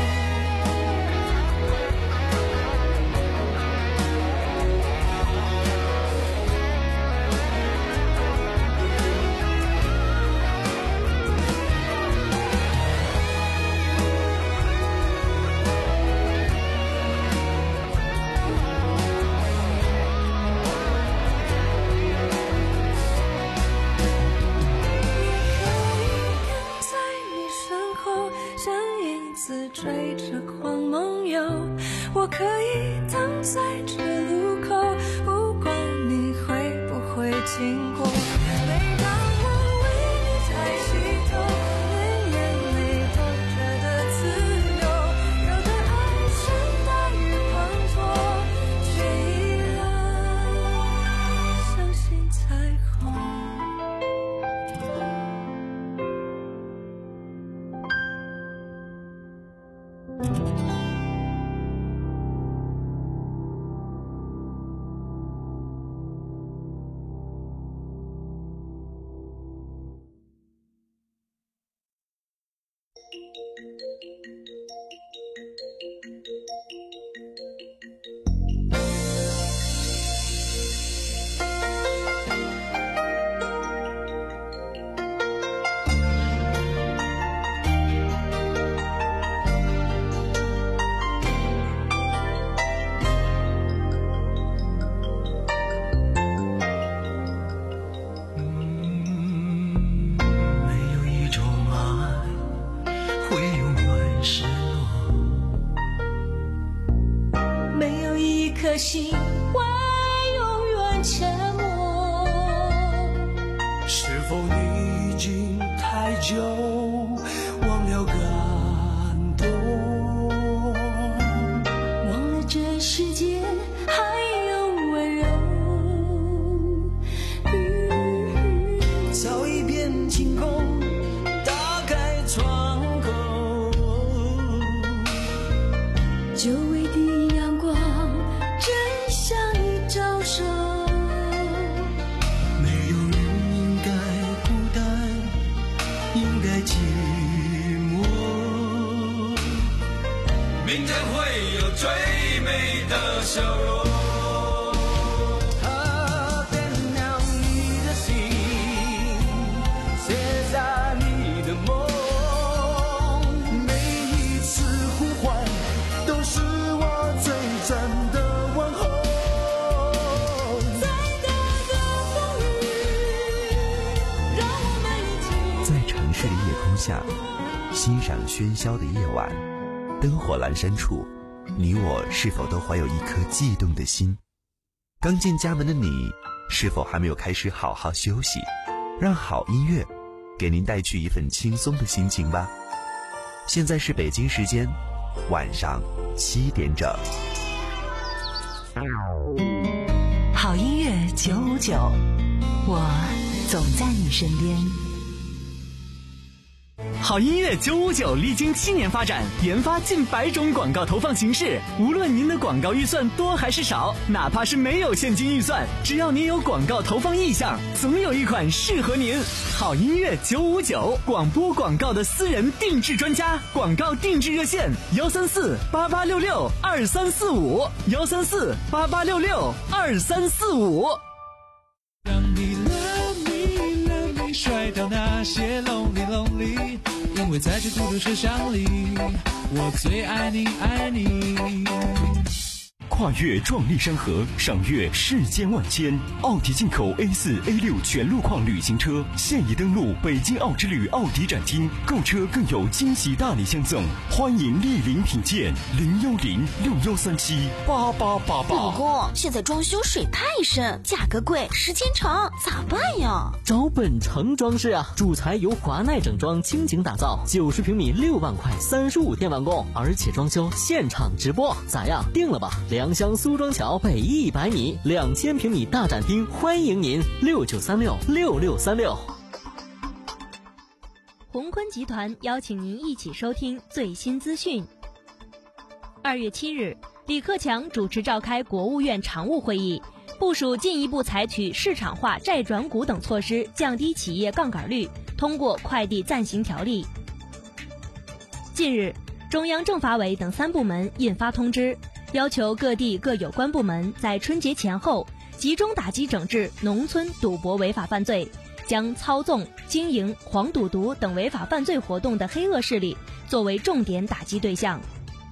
在你身后，像影子追着光梦游。我可以等在这路口，不管你会不会经过。每当我为你抬起头，连眼泪都觉得自由。有的爱像大雨滂沱，却依然相信彩虹。 没有一种爱会永远失落， 没有一颗心会永远沉默。 是否你已经太久忘了感动， 忘了这世界还有温柔。 找一片晴空，打开窗口， 久违的阳光正向你招手。 没有人应该孤单，应该寂寞。 明天会有最美的笑容。它点亮你的心，写下你的梦。每一次呼唤，都是我最真的问候。再大的风雨，让我们一起在城市的夜空下，欣赏喧嚣的夜晚，灯火阑珊处，你我是否都怀有一颗悸动的心？刚进家门的你，是否还没有开始好好休息？让好音乐给您带去一份轻松的心情吧。现在是北京时间晚上七点整。 好音乐九五九，我总在你身边。 好音乐九五九历经七年发展，研发近百种广告投放形式。无论您的广告预算多还是少，哪怕是没有现金预算，只要您有广告投放意向，总有一款适合您。好音乐九五九，广播广告的私人定制专家，广告定制热线：幺三四八八六六二三四五，幺三四八八六六二三四五。 让你 love me love me 甩掉那些 lonely lonely， 因为在这孤独车厢里，我最爱你爱你。 跨越壮丽山河，赏阅世间万千。奥迪进口 A 四 A 六全路况旅行车现已登陆北京奥之旅奥迪展厅，购车更有惊喜大礼相赠，欢迎莅临品鉴。零幺零六幺三七八八八八。 老公，现在装修水太深，价格贵，时间长，咋办呀？ 找本城装饰啊，主材由华奈整装倾情打造，九十平米六万块，三十五天完工，而且装修现场直播，咋样？定了吧？良乡苏庄桥北一百米，两千平米大展厅，欢迎您六九三六六六三六。 宏坤集团邀请您一起收听最新资讯。二月七日，李克强主持召开国务院常务会议，部署进一步采取市场化债转股等措施，降低企业杠杆率，通过快递暂行条例。近日，中央政法委等三部门印发通知，要求各地各有关部门在春节前后集中打击整治农村赌博违法犯罪，将操纵、经营黄赌毒等违法犯罪活动的黑恶势力作为重点打击对象。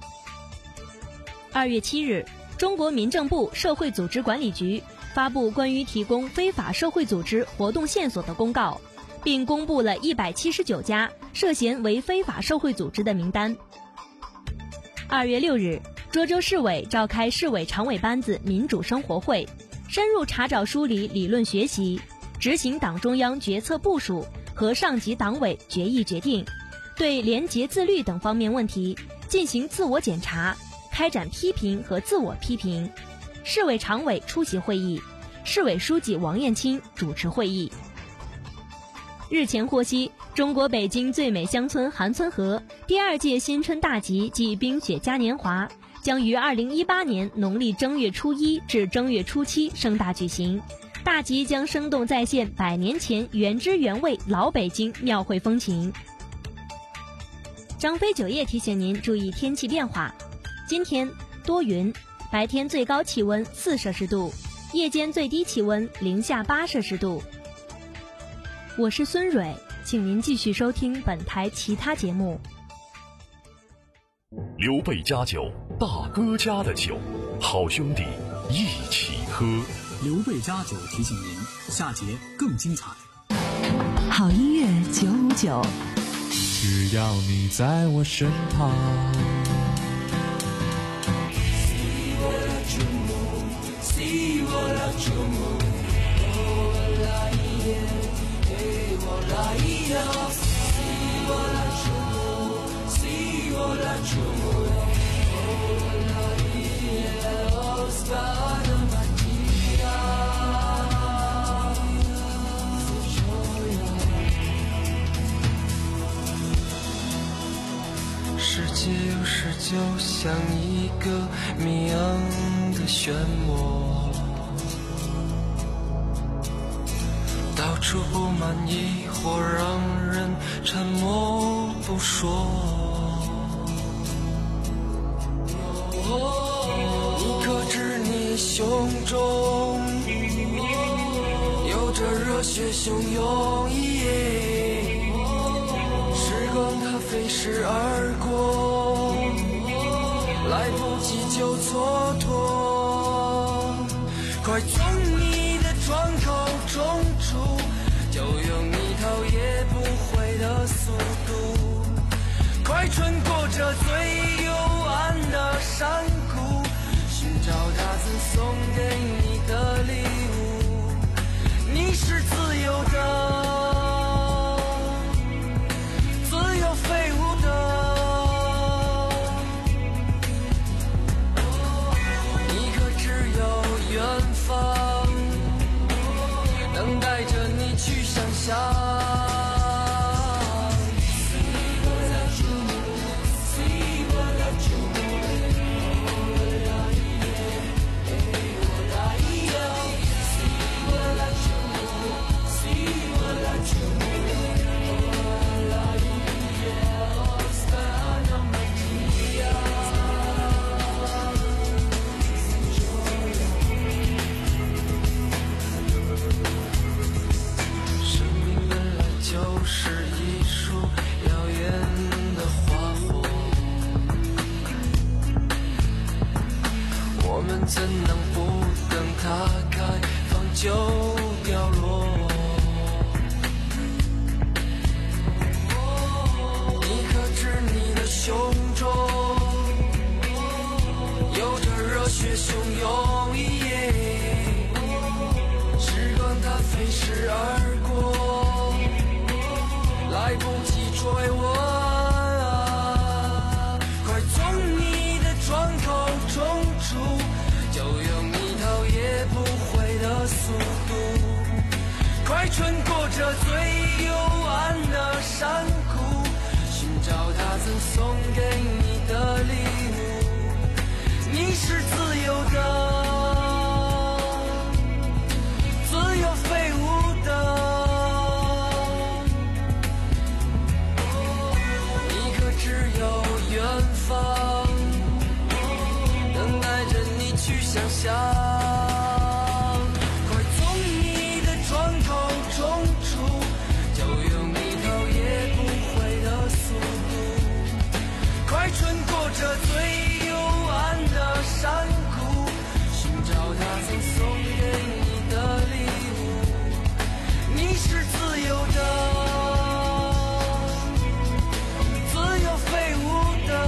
二月七日，中国民政部社会组织管理局发布关于提供非法社会组织活动线索的公告，并公布了一百七十九家涉嫌为非法社会组织的名单。二月六日，涿州市委召开市委常委班子民主生活会，深入查找梳理理论学习，执行党中央决策部署和上级党委决议决定，对廉洁自律等方面问题进行自我检查，开展批评和自我批评。市委常委出席会议，市委书记王艳青主持会议。日前获悉，中国北京最美乡村韩村河第二届新春大集暨冰雪嘉年华将于二零一八年农历正月初一至正月初七盛大举行。大集将生动再现百年前原汁原味老北京庙会风情。张飞酒业提醒您注意天气变化，今天多云，白天最高气温四摄氏度，夜间最低气温零下八摄氏度。我是孙蕊，请您继续收听本台其他节目。 刘备家酒，大哥家的酒，好兄弟一起喝。 刘备家酒提醒您，下节更精彩。 好音乐九五九， 只要你在我身旁。 世界有时就像一个谜样的漩涡，到处布满疑惑，让人沉默不说。你可知你胸中有着热血汹涌，时光它飞逝而过，来不及就蹉跎。快从你的窗口冲出，就用一头也不回的速度，快穿过这最幽暗的山谷，寻找他曾送给你的礼物。你是自由的，自由飞舞的，你可只有远方能带着你去想象。 它开放就掉落。你可知你的胸中有着热血汹涌一夜，时光它飞逝而过，来不及追问。快从你的窗口冲出，就用你头也不回的速度，快穿过这最幽暗的山谷，寻找他曾送给你的礼物。你是自由的，自由飞舞的，你可只有远方，等待着你去想象。快从你的窗口冲出，就用你头也不回的速度，快穿过这最幽暗的山谷，寻找他曾送给你的礼物。你是自由的，自由飞舞的，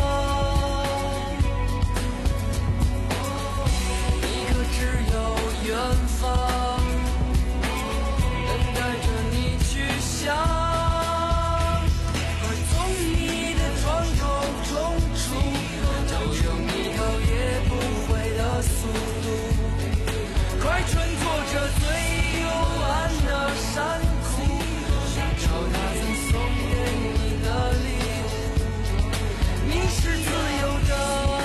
你可只有远方，等待着你去想。快从你的窗口冲出，就用你头也不回的速度，快穿过这最幽暗的山谷，寻找他曾送给你的礼物。你是自由的，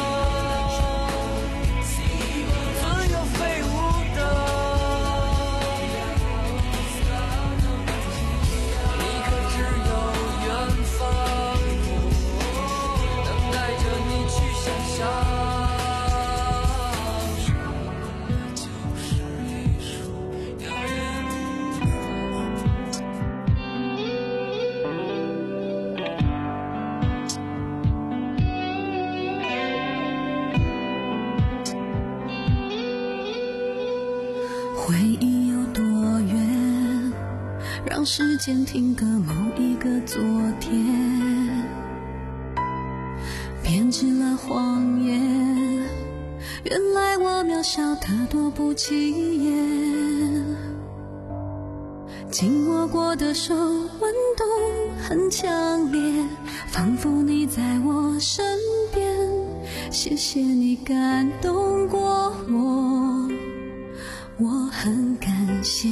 自由飞舞的，你可只有远方，等待着你去想象。 回忆有多远，让时间停格某一个昨天，编织了谎言，原来我渺小得多不起眼，紧握过的手温度很强烈，仿佛你在我身边，谢谢你感动过我，我很感谢。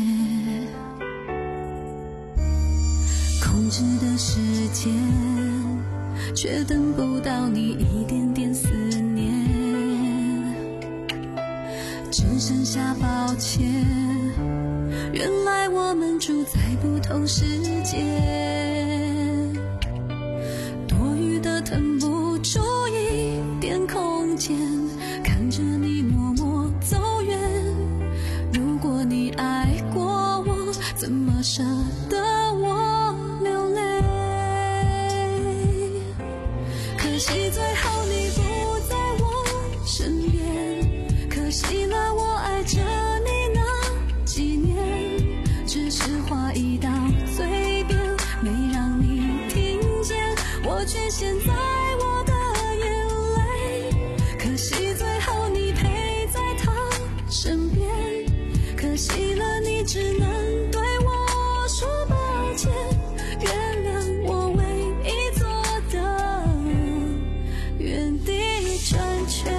控制的时间，却等不到你一点点思念，只剩下抱歉，原来我们住在不同世界，多余的腾不出一点空间，看着你默默走远，如果你爱过我，怎么舍得我流泪？可惜最后你不在我身边，可惜了我爱着你那几年，只是话一到嘴边，没让你听见，我却陷在我的眼泪。可惜最后你陪在他身边，可惜了你只能对我说抱歉，原谅我唯一做的原地转圈。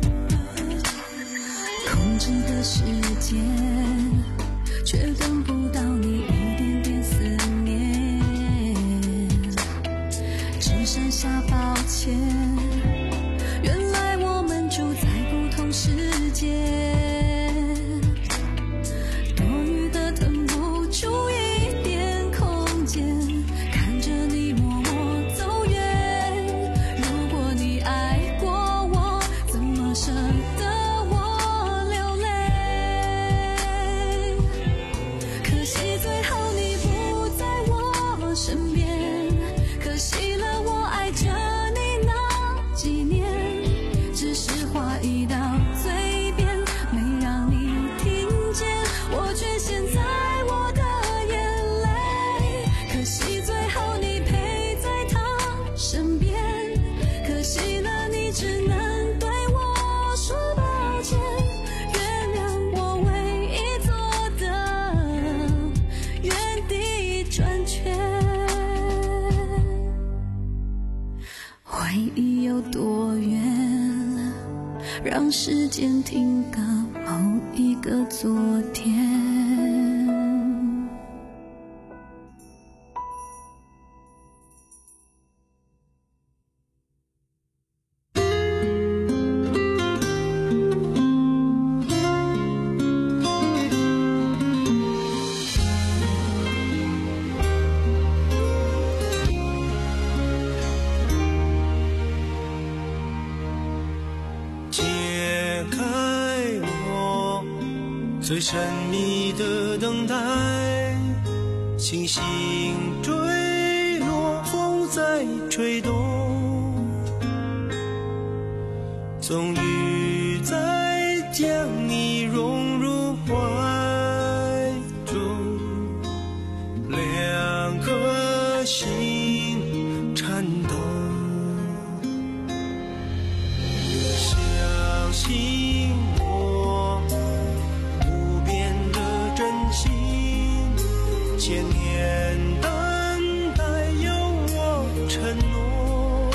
控制的时间，却等不到让时间停格某一个昨天。 最神秘的等待，星星坠落，风在吹动，终于在将你融入怀中，两颗心颤抖，相信千年等待有我承诺，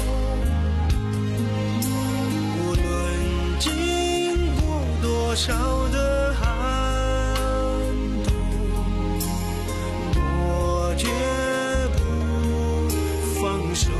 无论经过多少的寒冬，我绝不放手。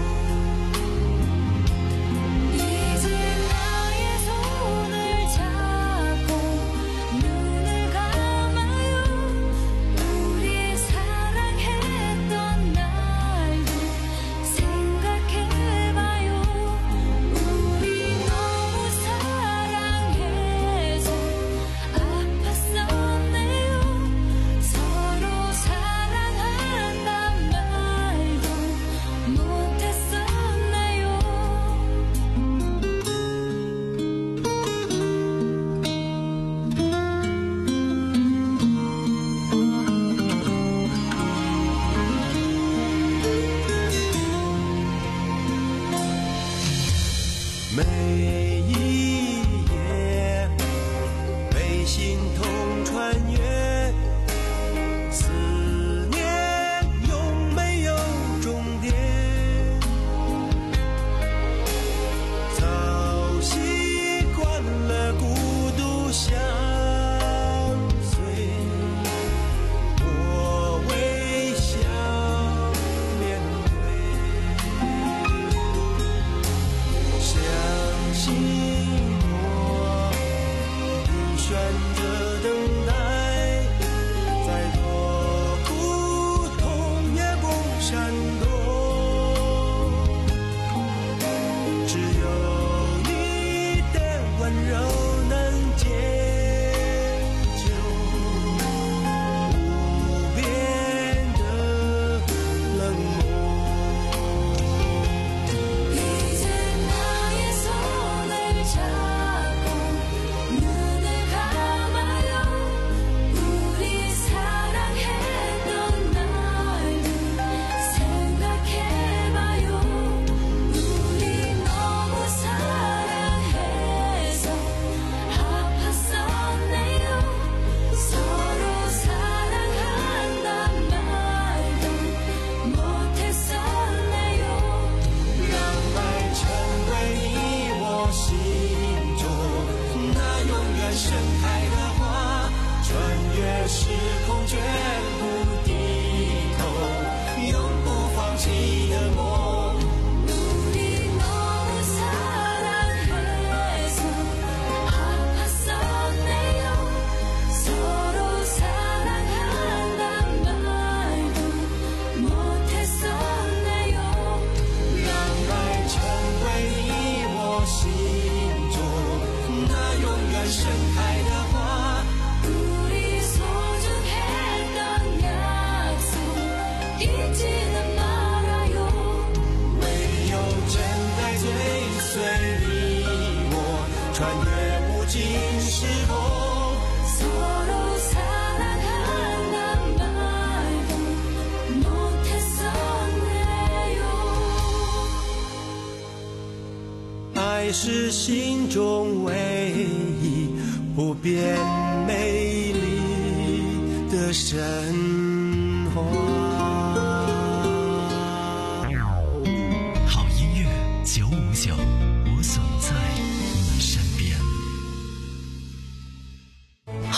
每一夜被心痛穿越，思念永没有终点，早习惯了孤独相随，我微笑面对，相信我，你选择等待，再多苦痛也不闪躲，只有你的温柔能解救无边的冷漠。盛开的花，穿越时空，绝不低头，永不放弃的梦。우리 너무 사랑해서 아팠었네요. 서로 사랑한단 말도 못했었네요. 让爱成为你我心中那永远盛开的花， 우리 소중했던 약속 잊지는 말아요. 唯有真爱追随你我，穿越无尽时空， 서로 사랑한단 말도 못했었네요. 爱是心中唯一不变美丽的神话。 好音乐九五九，我总在你身边。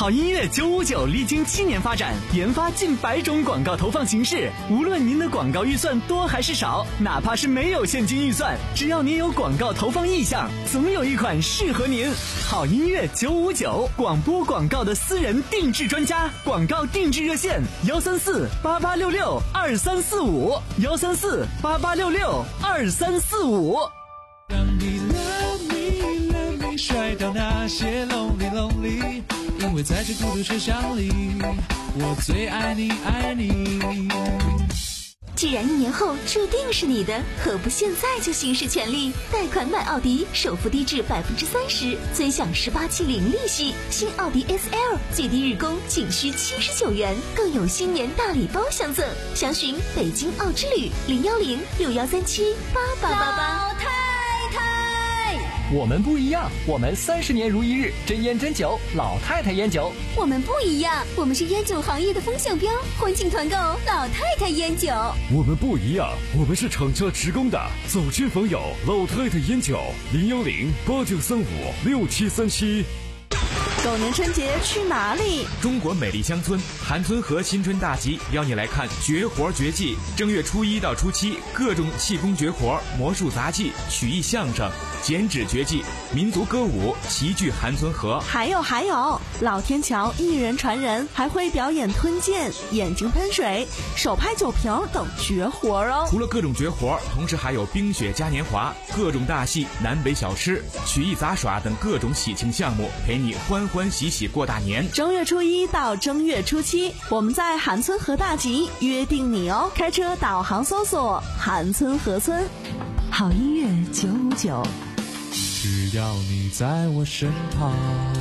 好音乐九五九历经七年发展，研发近百种广告投放形式。无论您的广告预算多还是少，哪怕是没有现金预算，只要您有广告投放意向，总有一款适合您。好音乐九五九，广播广告的私人定制专家，广告定制热线：幺三四八八六六二三四五，幺三四八八六六二三四五。 让你 love me love me 甩掉那些 lonely lonely， 因为在这孤独车厢里，我最爱你爱你。 既然一年后注定是你的，何不现在就行使权利？贷款买奥迪，首付低至百分之三十，尊享十八期零利息。新奥迪 S L 最低日供仅需七十九元，更有新年大礼包相赠。详询北京奥之旅零幺零六幺三七八八八八。 老太太， 我们不一样，我们三十年如一日，真烟真酒，老太太烟酒。 我们不一样，我们是烟酒行业的风向标，欢庆团购老太太烟酒。 我们不一样，我们是厂家直供的，走亲访友，老太太烟酒，零幺零八九三五六七三七。 狗年春节去哪里？ 中国美丽乡村韩村河新春大集邀你来看绝活绝技。正月初一到初七，各种气功绝活、魔术杂技、曲艺相声、剪纸绝技、民族歌舞齐聚韩村河。 还有还有，老天桥一人传人，还会表演吞剑、眼睛喷水、手拍酒瓶等绝活哦。 除了各种绝活，同时还有冰雪嘉年华、各种大戏、南北小吃、曲艺杂耍等各种喜庆项目，陪你欢欢喜喜过大年。 正月初一到正月初七，我们在韩村河大集约定你哦。开车导航搜索韩村河村。 好音乐九五九， 只要你在我身旁。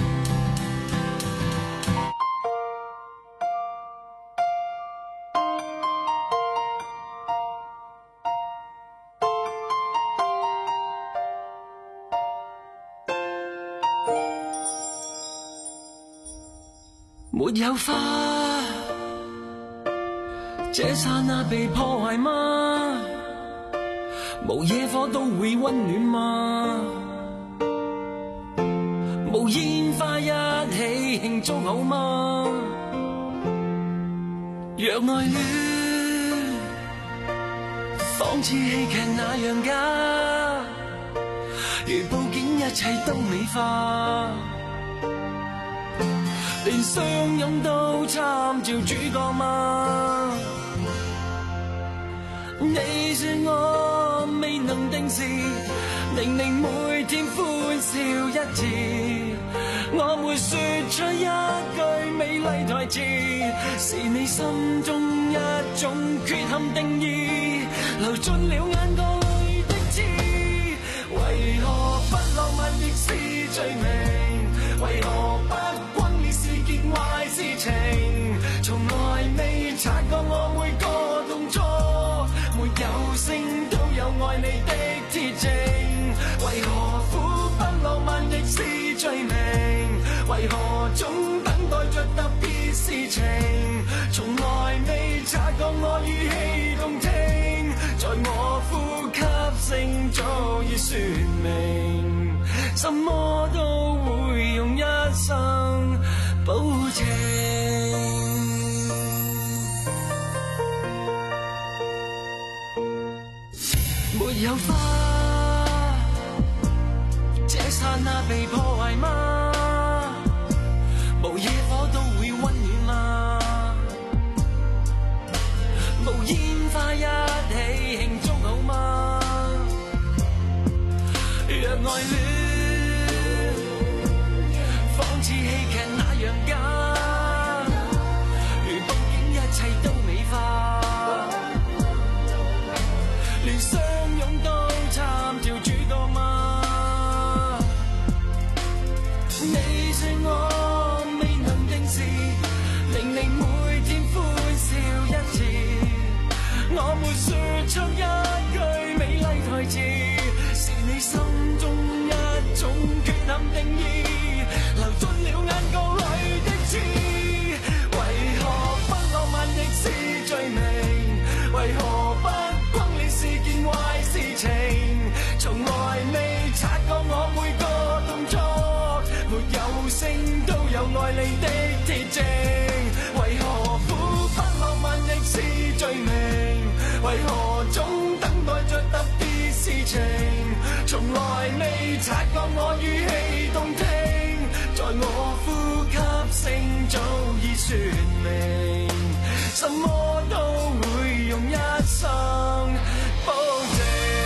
没有花，这刹那被破坏吗？无野火都会温暖吗？无烟花一起庆祝好吗？若爱戀仿似戲劇那樣假，如佈景一切都美化，連相擁都參照主角嗎？你說我未能定時，令你每天歡笑一次，我沒說出一句美麗台詞，是你心中一種缺陷定義，流進了眼角裏的刺，為何不浪漫亦是罪名？為何不轟烈是件壞事情？從來未察覺我每個動作沒有聲都有愛你的鐵證，為何苦不浪漫亦是罪名？為何總等待着特別事情？從來未察覺我語氣動聽，在我呼吸聲早已說明，什麼都會用一生保證。沒有花，這剎那被破壞嗎？無野火都會溫暖嗎？無煙花一起慶祝好嗎？若愛戀仿似戲劇那樣假，如佈景一切都美化，連相擁都參照主角嗎？你說我未能定時，令你每天歡笑一次，我沒說出一句美麗台詞，是你心中一種缺陷定義，流進了眼角裏的刺，為何不浪漫亦是罪名？為何不轟烈是件壞事情？從來未察覺我每個動作沒有聲都有愛你的察覺我語氣動聽，在我呼吸聲早已說明，什麼都會用一生保證。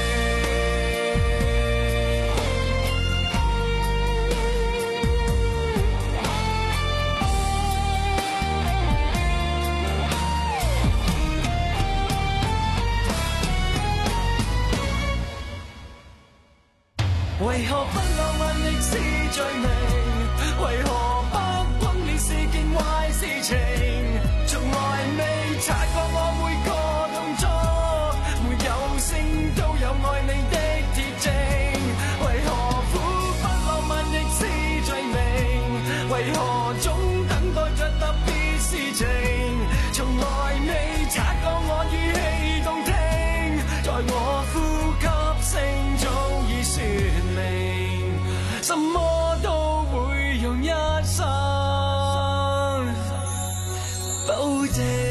為何不浪漫亦是罪名？為何不轟烈是件壞事情？從來未察覺我每個動作，沒有聲都有愛你的鐵證。為何苦不浪漫亦是罪名？為何總等待着特別事情？從來未察覺我語氣動聽，在我呼吸聲早已說明，什麼都會用一生保證。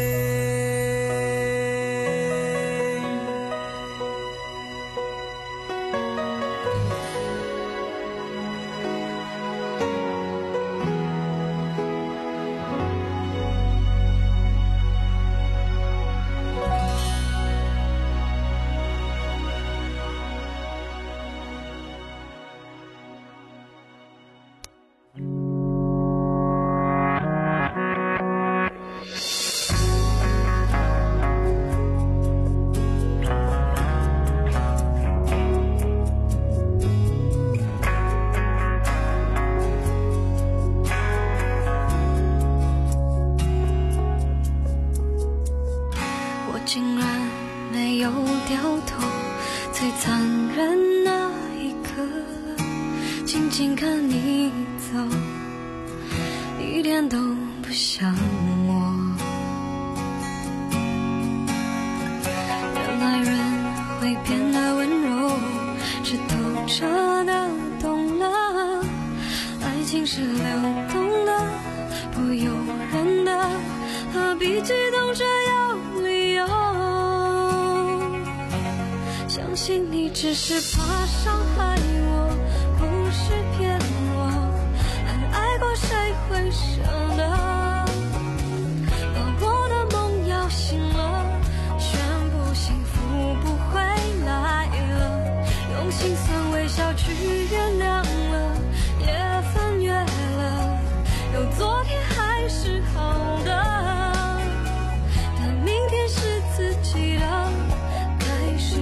只是怕伤害我，不是骗我，还爱过谁会舍得？把我的梦摇醒了，宣布幸福不会来了，用心酸微笑去原谅了，也翻越了，有昨天还是好的，但明天是自己的，开始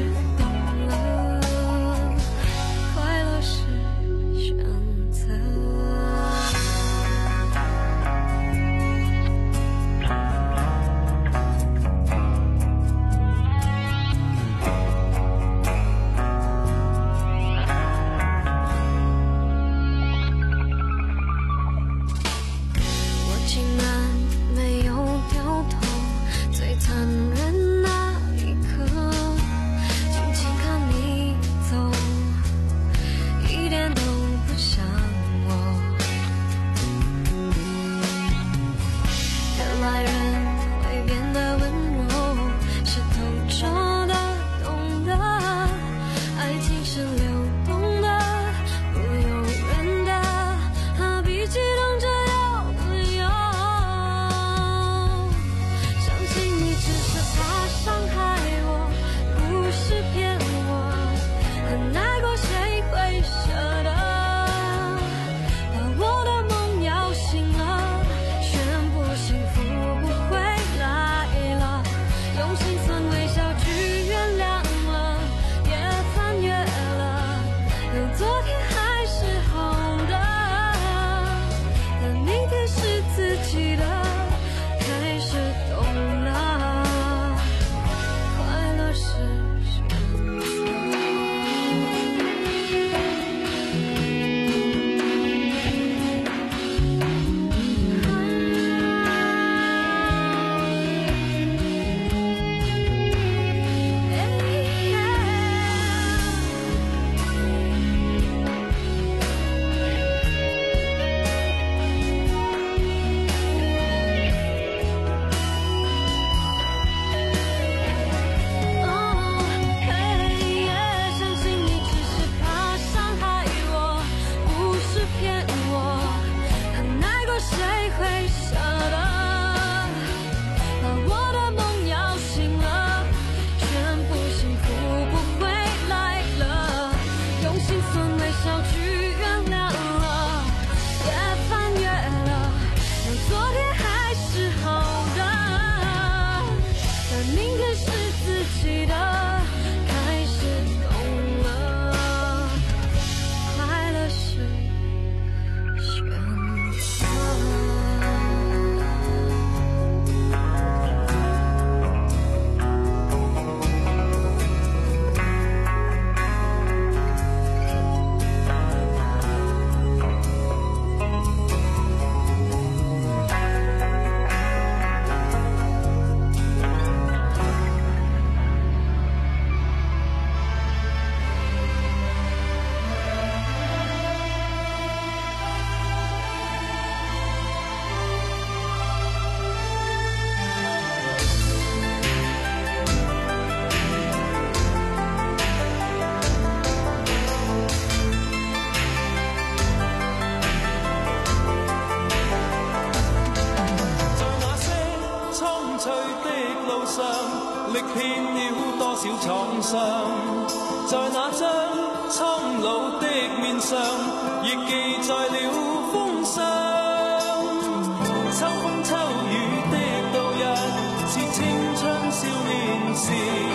上，历遍了多少創傷，在那張蒼老的面上，亦記載了風霜。秋風秋雨的度日，是青春少年時，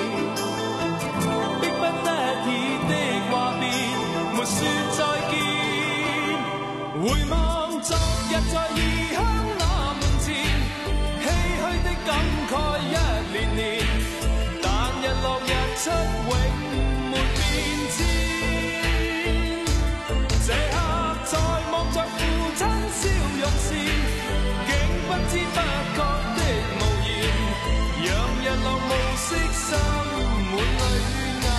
迫不得已的話別，沒說再見。回望昨日在異鄉那門前，唏噓的感慨一年年，但日落日出永沒變遷。這刻在望着父親笑容時，竟不知不覺的無言，讓日落暮色滲滿淚眼。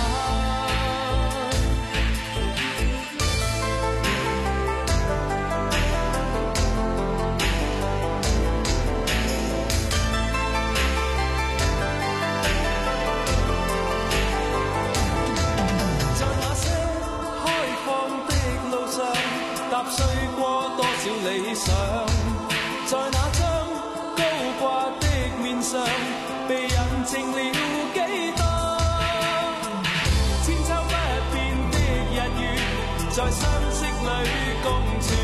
在那些開放的路上，踏碎過多少理想，在那張高掛的面上，被印證了幾多千秋不變的日月，在相識裏共存。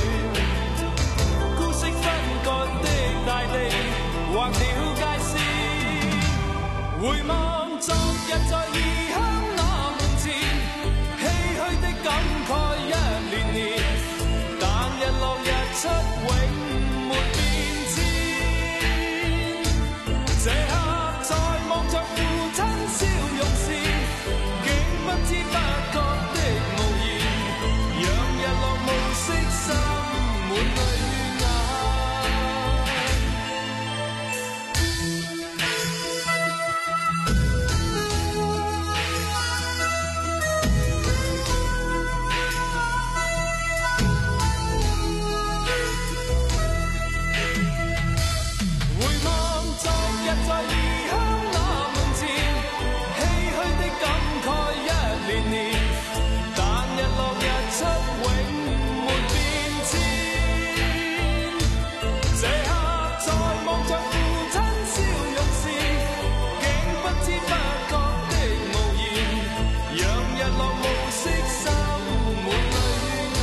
孤息分割的大地，劃了界線。回望昨日在異鄉那門前，唏噓的感慨一年年，但日落日出永沒變遷。這刻在望着父親笑容時，竟不知不覺的無言，讓日落暮色滲滿淚眼。回望昨日在異鄉那門前，唏噓的感慨一年年，但日落日出永沒變遷。這刻在望着父親笑容時，竟不知不覺的無言，讓日落暮色滲滿淚眼。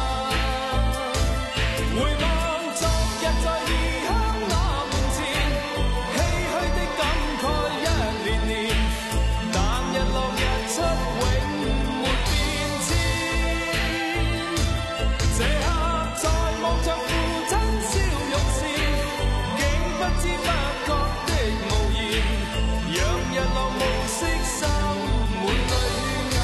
回望昨日在異鄉那門前，唏噓的感慨一年年，但日落日出永沒變遷。這刻在望着父親笑容時，竟不知不覺的無言，讓日落暮色滲滿淚眼。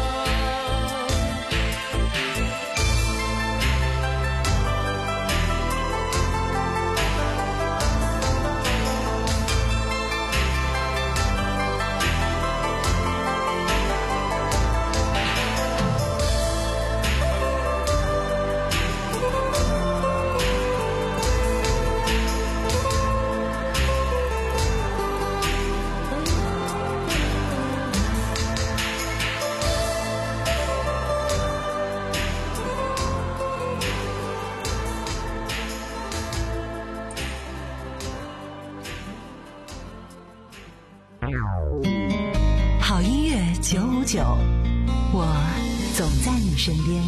好音乐九五九，我总在你身边。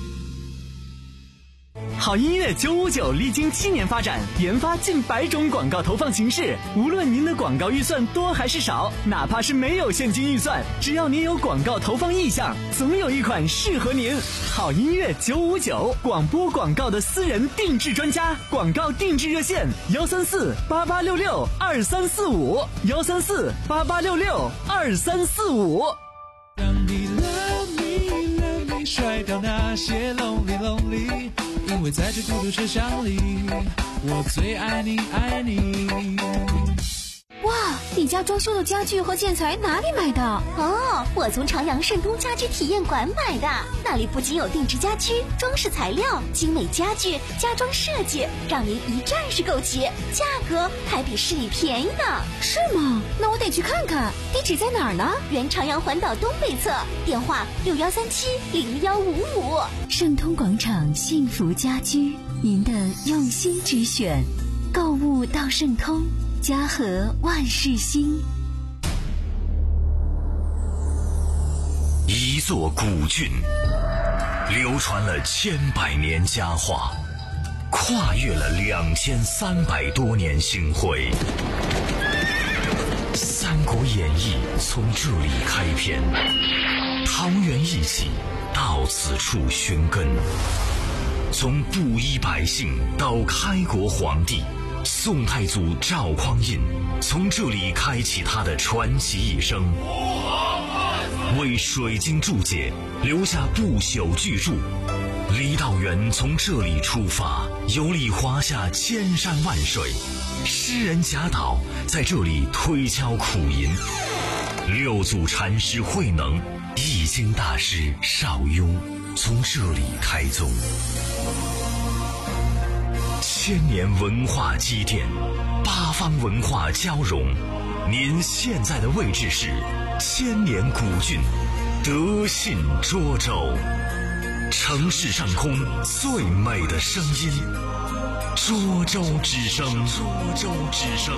好音乐九五九历经七年发展，研发近百种广告投放形式。无论您的广告预算多还是少，哪怕是没有现金预算，只要您有广告投放意向，总有一款适合您。好音乐九五九，广播广告的私人定制专家，广告定制热线：幺三四八八六六二三四五，幺三四八八六六二三四五。 让你 love me love me， 甩掉那些 lonely lonely， 因为在这孤独车厢里，我最爱你爱你。 哇，你家装修的家具和建材哪里买的？哦，我从长阳盛通家居体验馆买的。那里不仅有定制家居、装饰材料、精美家具、家装设计，让您一站式购齐，价格还比市里便宜呢。是吗？那我得去看看。地址在哪儿呢？原长阳环岛东北侧，电话六幺三七零幺五五。 盛通广场幸福家居，您的用心之选。购物到盛通， 家和万事兴。 一座古郡，流传了千百年佳话，跨越了两千三百多年星辉。《三国演义》从这里开篇，桃园一起到此处寻根。从布衣百姓到开国皇帝，宋太祖赵匡胤从这里开启他的传奇一生，为水晶注解留下不朽巨著。李道元从这里出发，游历华夏千山万水，诗人贾岛在这里推敲苦吟，六祖禅师慧能、易经大师邵雍从这里开宗。千年文化积淀，八方文化交融。您现在的位置是千年古郡德信涿州，城市上空最美的声音，涿州之声。涿州之声。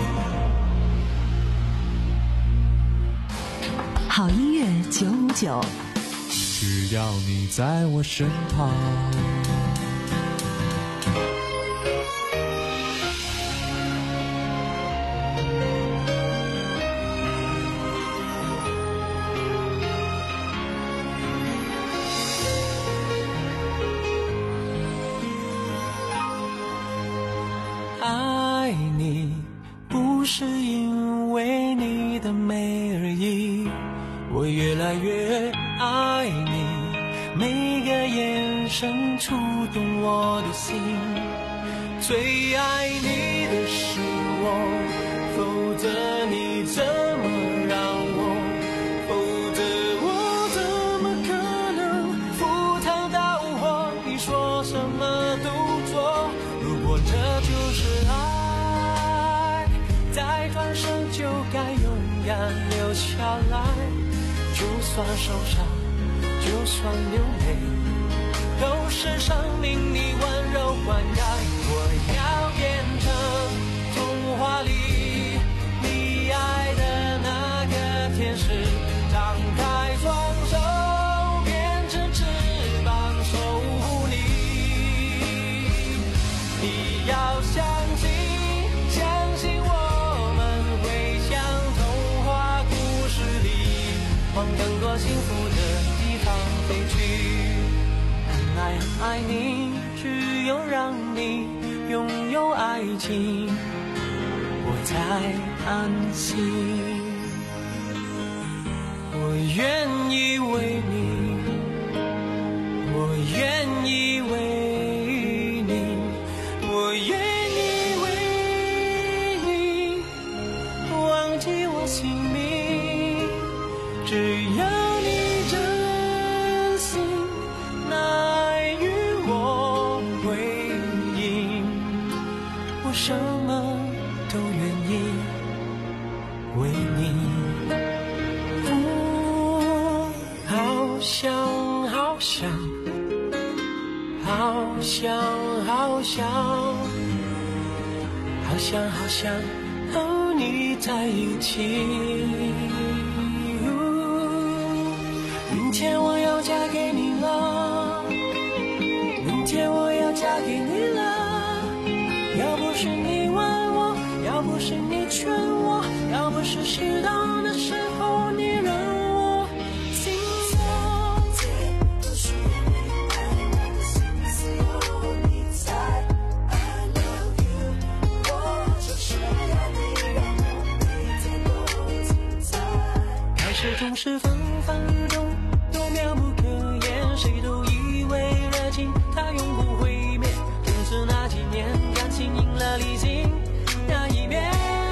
好音乐九五九， 只要你在我身旁。 爱你不是因为你的美而已，我越来越爱你，每个眼神触动我的心。最爱你的是我，否则你怎么让我，否则我怎么可能赴汤蹈火，你说什么都做。如果这就是爱，再转身就该勇敢留下来，就算受伤，就算流泪，都是生命你温柔灌溉。我要变成童话里你爱的那个天使，张开双手变成翅膀守护你。你要相信，相信我们会像童话故事里，往更多幸福的地方飞去。爱爱你，只有让你拥有爱情，我才安心。我愿意为你，我愿意为你，我愿意为你忘记我姓名，只要你真心那爱与我回应，我什么都愿意为你。我好想好想好想好想好想好想和你在一起。明天我要嫁给你了，明天我要嫁给你了。要不是你问我，要不是你劝我，要不是适当的时候你让我心走。都是你爱我的心思有你在 I love you， 我就是要你让我每天都精彩。开始总是分分日中都妙不可言，谁都以为热情它永不会灭，正是那几年感情赢了理性那一面。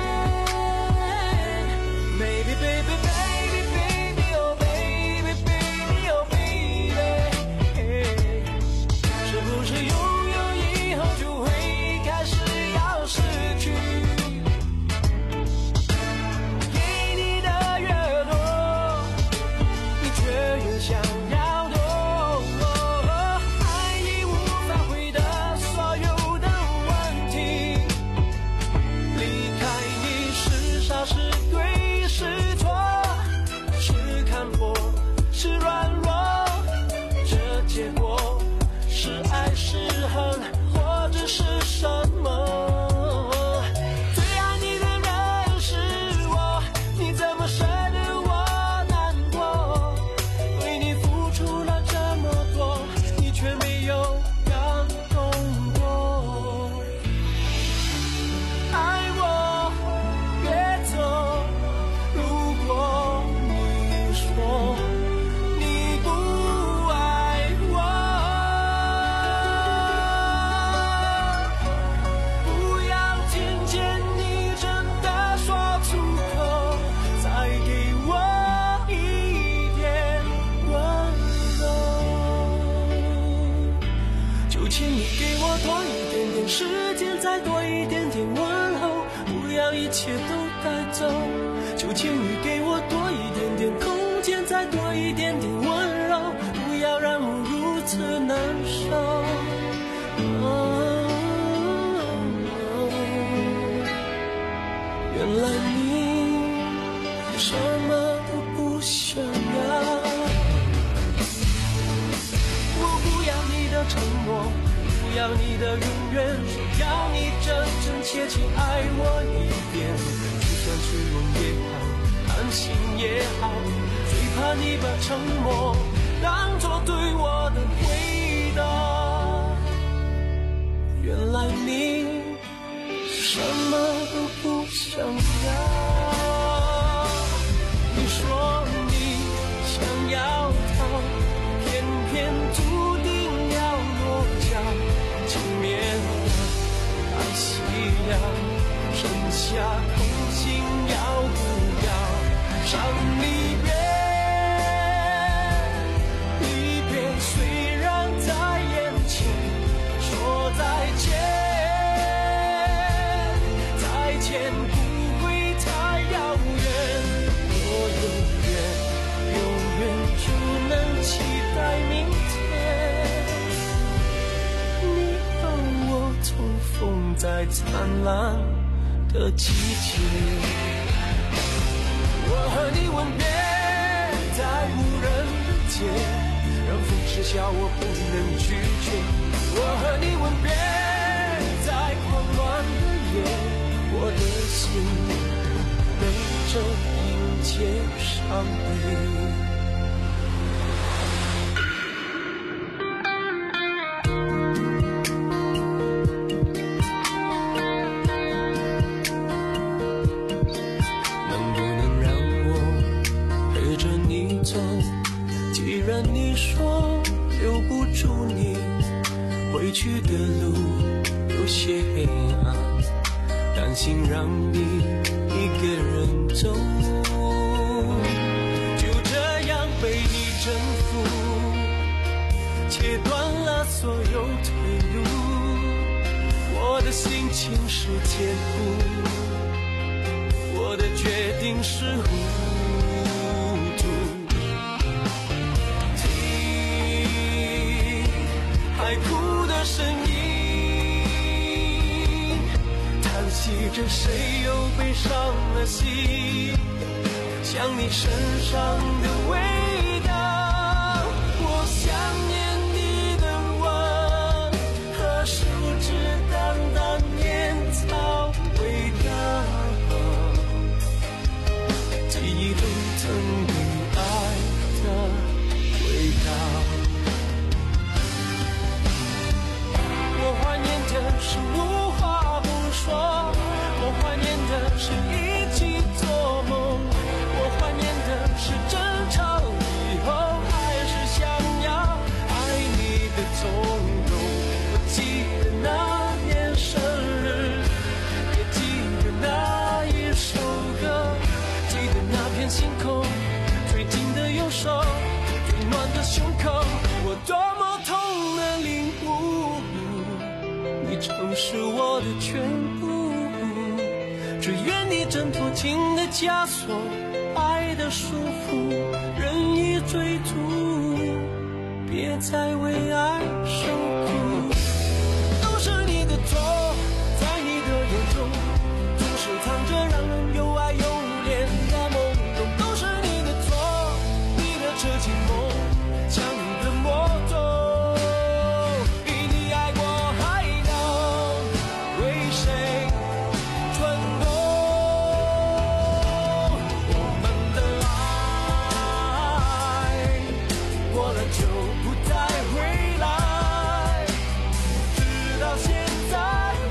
Baby baby baby baby oh baby baby oh baby， 是不是拥有以后就会开始要失去？给你的越多，你却越想要多。 一切都带走，求请你给我多一点点空间，再多一点点温柔，不要让我如此难受。哦原来你什么都不想要，我不要你的承诺，不要你的永远，说要你真真切切爱我一遍，就算是梦也好，安心也好，最怕你把沉默当作对我的回答。原来你什么都不想要，你说你想要逃，偏偏注定要落脚，轻灭了爱惜了，剩下空心要不要伤离别，离别虽然在眼前，说再见不会太遥远，我永远永远只能期待明天，你和我重逢在灿烂的季节。我和你吻别在无人的街，让风痴笑我不能拒绝。我和你吻别在狂乱的夜，我的心背着迎接伤悲。能不能让我陪着你走？既然你说留不住你，回去的路有些黑暗，担心让你一个人走，就这样被你征服，切断了所有退路，我的心情是坚固，我的决定是糊涂。听海哭的声音，记着谁又悲伤了心，想你身上的味道，我想念你的吻和树枝淡淡烟草味道，记忆中曾与爱的味道。我怀念的是无话不说，我怀念的是一起做梦，我怀念的是争吵以后还是想要爱你的冲动。我记得那年生日，也记得那一首歌，记得那片星空，最紧的右手，最暖的胸口，我多么痛的领悟，你曾是我的全部。只愿你挣脱情的枷锁，爱的束缚，任意追逐，别再为爱受苦。都是你的错，在你的眼中总是藏着让人又爱又怜的懵懂。都是你的错，你的痴情梦像你的魔咒，比你爱过还能为谁蠢动。就不再回来，直到现在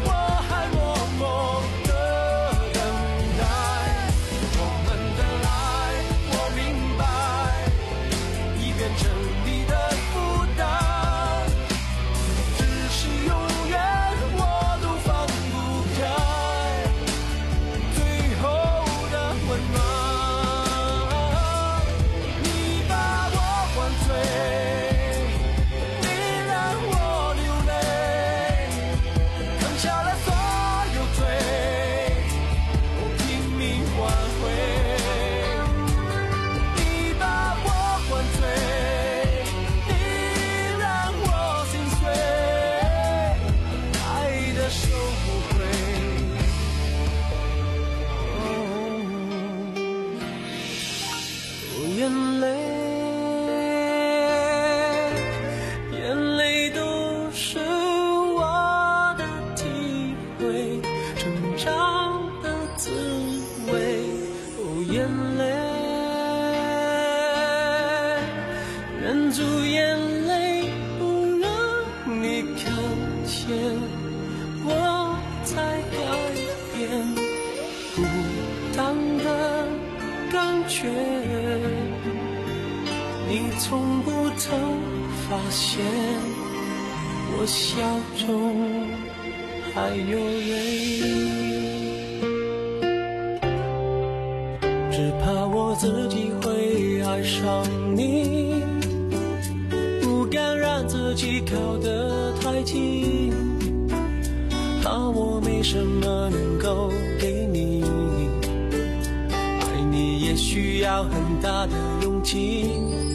孤单的感觉，你从不曾发现我笑中还有泪。只怕我自己会爱上你，不敢让自己靠得太近，怕我没什么能够给你，爱你也需要很大的勇气。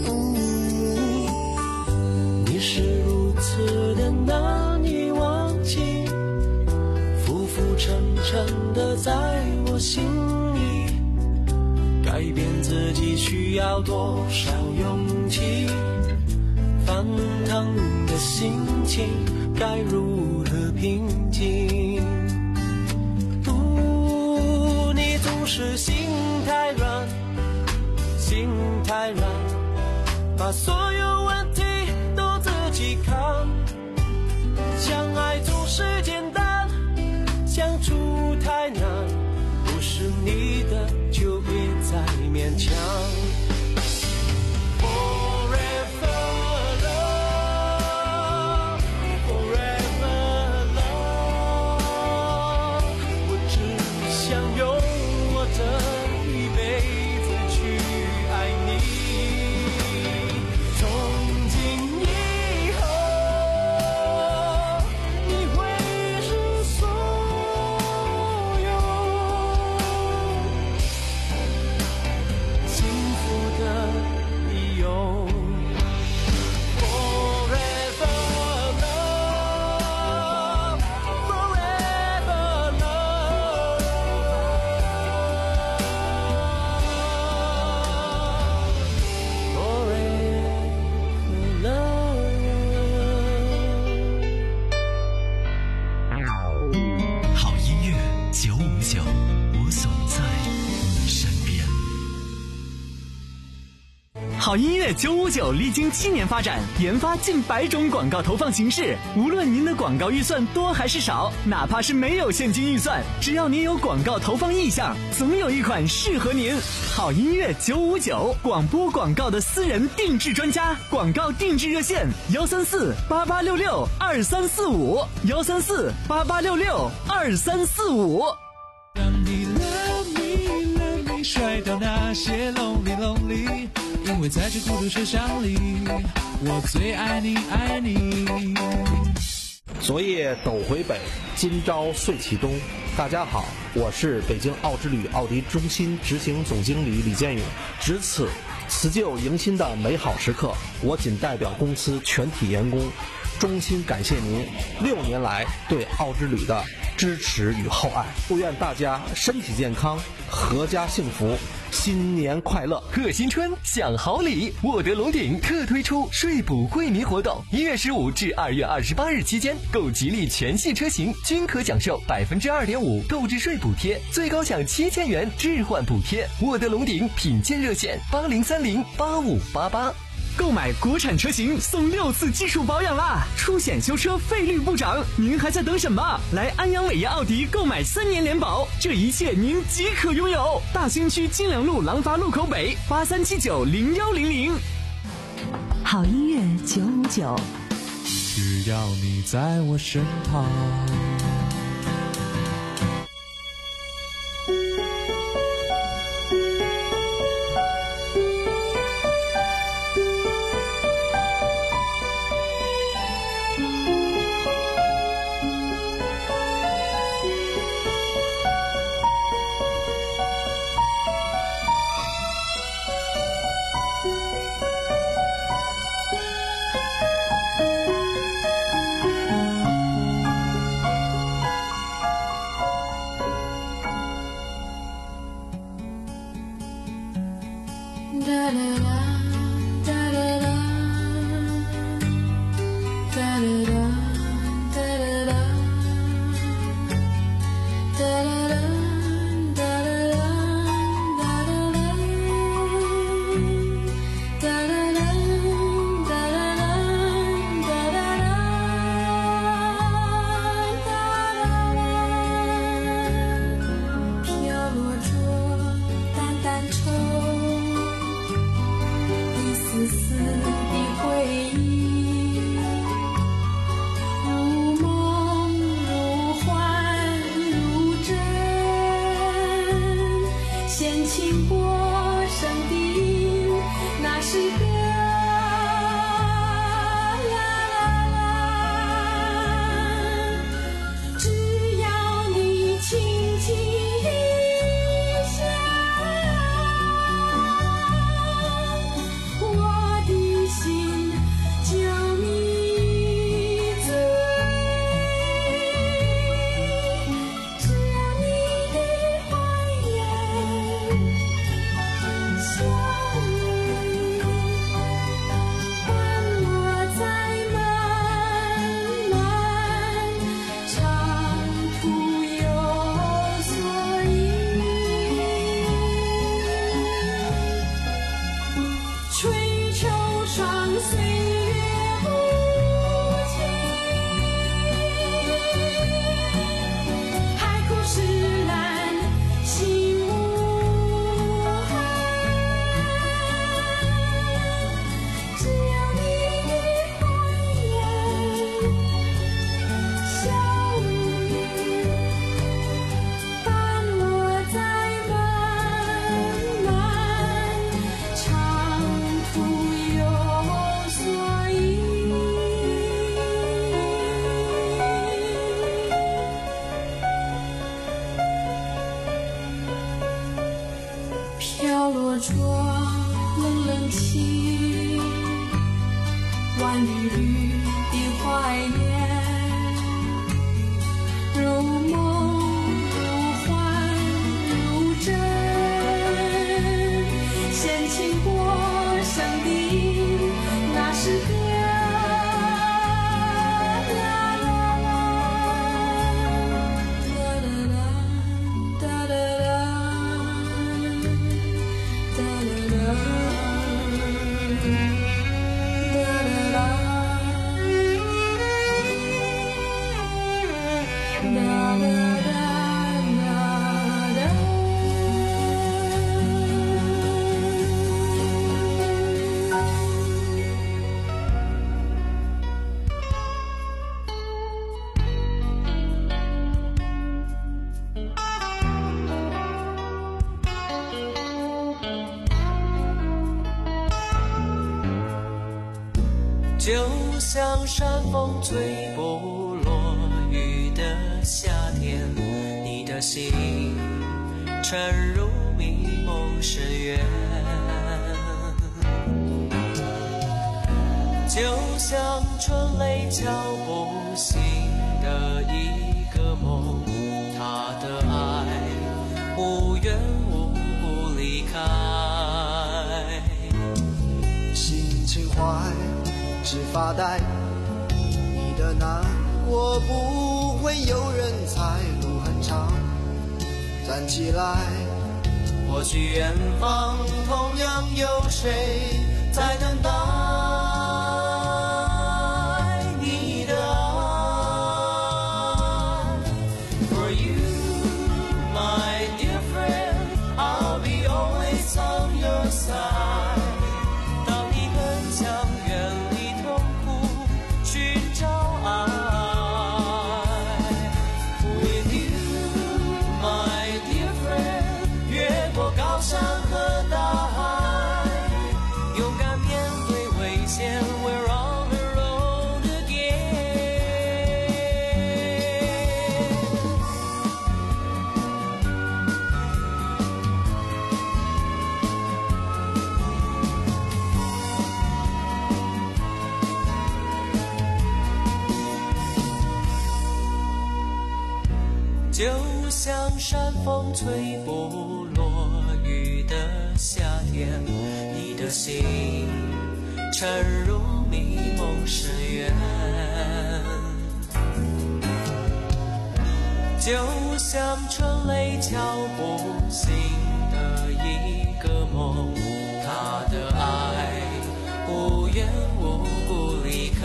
嗯，你是如此的难以忘记，浮浮沉沉的在我心里，改变自己需要多少勇气？翻腾的心情该如何平静？不，你总是心太软，心太软，把所有问题都自己扛。相爱总是简单，相处太难，不是你的就别再勉强。Forever love, forever love， 我只想用我的一辈子去爱你。从今以后，你会是所有幸福的理由。Forever love, forever love, forever love。 好音乐九五九，我总在你身边。 好音乐九五九历经七年发展，研发近百种广告投放形式。无论您的广告预算多还是少，哪怕是没有现金预算，只要您有广告投放意向，总有一款适合您。好音乐九五九，广播广告的私人定制专家，广告定制热线：幺三四八八六六二三四五，幺三四八八六六二三四五。 让你 love me love me 甩掉那些 lonely lonely， 因为在这孤独车厢里，我最爱你爱你。 昨夜斗回北，今朝岁启东。大家好，我是北京奥之旅奥迪中心执行总经理李建勇。值此辞旧迎新的美好时刻，我仅代表公司全体员工，衷心感谢您六年来对奥之旅的支持与厚爱。祝愿大家身体健康，阖家幸福，新年快乐！ 贺新春，享好礼！沃德龙鼎特推出税补惠民活动，一月十五至二月二十八日期间，购吉利全系车型均可享受百分之二点五购置税补贴，最高享七千元置换补贴。沃德龙鼎品鉴热线：八零三零八五八八。 购买国产车型送六次技术保养啦，出险修车费率不涨，您还在等什么？来安阳伟业奥迪购买三年联保，这一切您即可拥有。大兴区金良路廊坊路口北，八三七九零幺零零。 好音乐九五九， 只要你在我身旁。 飘落着冷冷清，万里绿的怀念，如梦如幻如真，掀起过生的那时歌。 就像山风吹不落雨的夏天，你的心沉入迷梦深渊。就像春雷敲不醒的一个梦，他的爱无缘无故离开。 心情坏只发呆，你的难过不会有人猜，路很长，站起来， 或许远方同样有谁在等待你的爱。 For you, my dear friend, I'll be always on your side。 当你很想远离痛苦，寻找爱。 With you, my dear friend， 越过高山和大海，勇敢面对危险。 We're on the road again。 就像山风吹不落雨的夏天，你的心沉入迷梦深渊。就像春雷敲不醒的一个梦，他的爱无缘无故离开。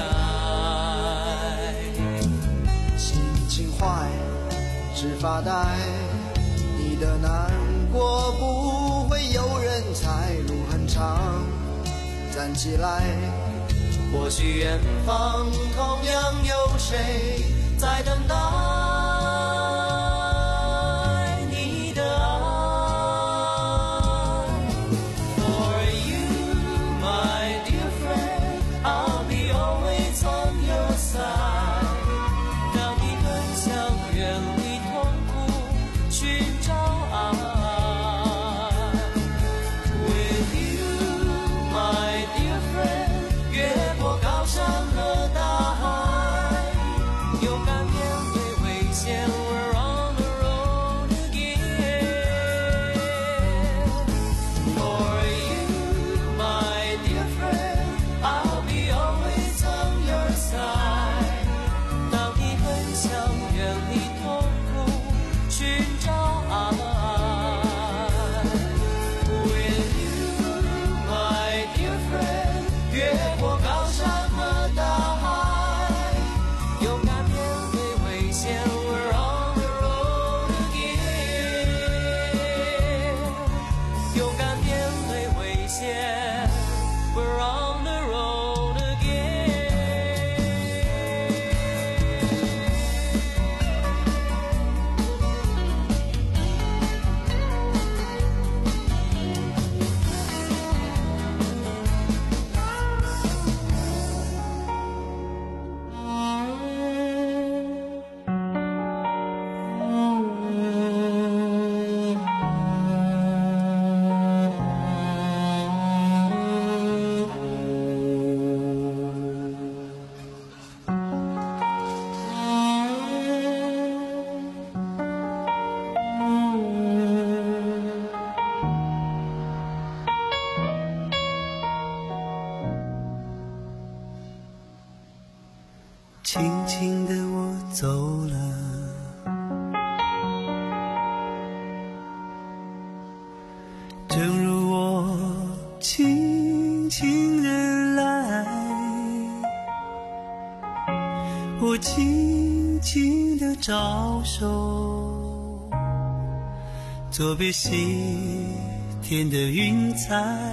心情坏只发呆，你的难过不会有人猜，路很长，站起来， 或许远方同样有谁在等待你的爱。 For you, my dear friend, I'll be always on your side。 当你很想远离痛苦，寻找爱。 With you, my dear friend， 越过高山和大海，勇敢面对危轻轻地我走了。正如我轻轻地来，我轻轻地招手，作别西天的云彩，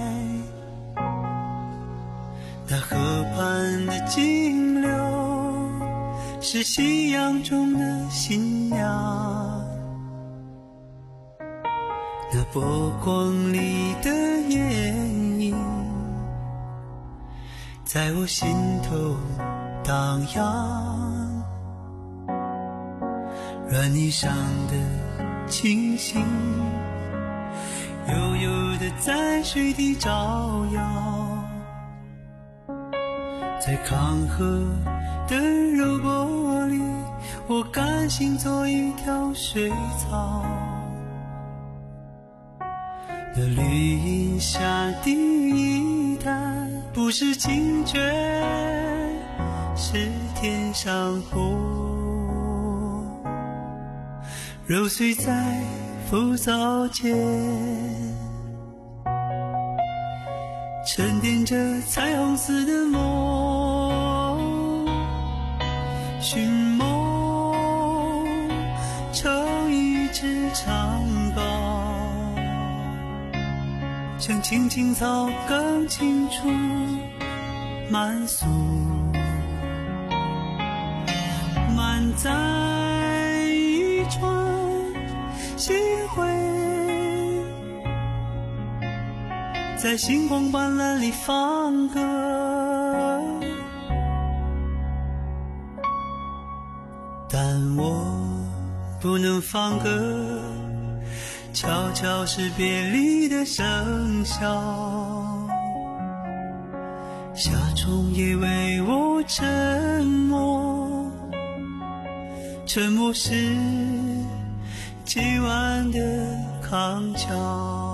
那河畔的金柳是夕阳中的新娘，那波光里的眼影在我心头荡漾，软泥上的星星悠悠地在水底照耀，在康河的柔波里，我甘心做一条水草，那绿荫下的一潭，不是清泉，是天上虹，揉碎在浮藻间，沉淀着彩虹似的梦，寻梦成一支长篙，像青青草更清楚满诉，满载一船星辉，在星光斑斓里放歌，但我不能放歌，悄悄是别离的笙箫，夏虫也为我沉默，沉默是今晚的康桥。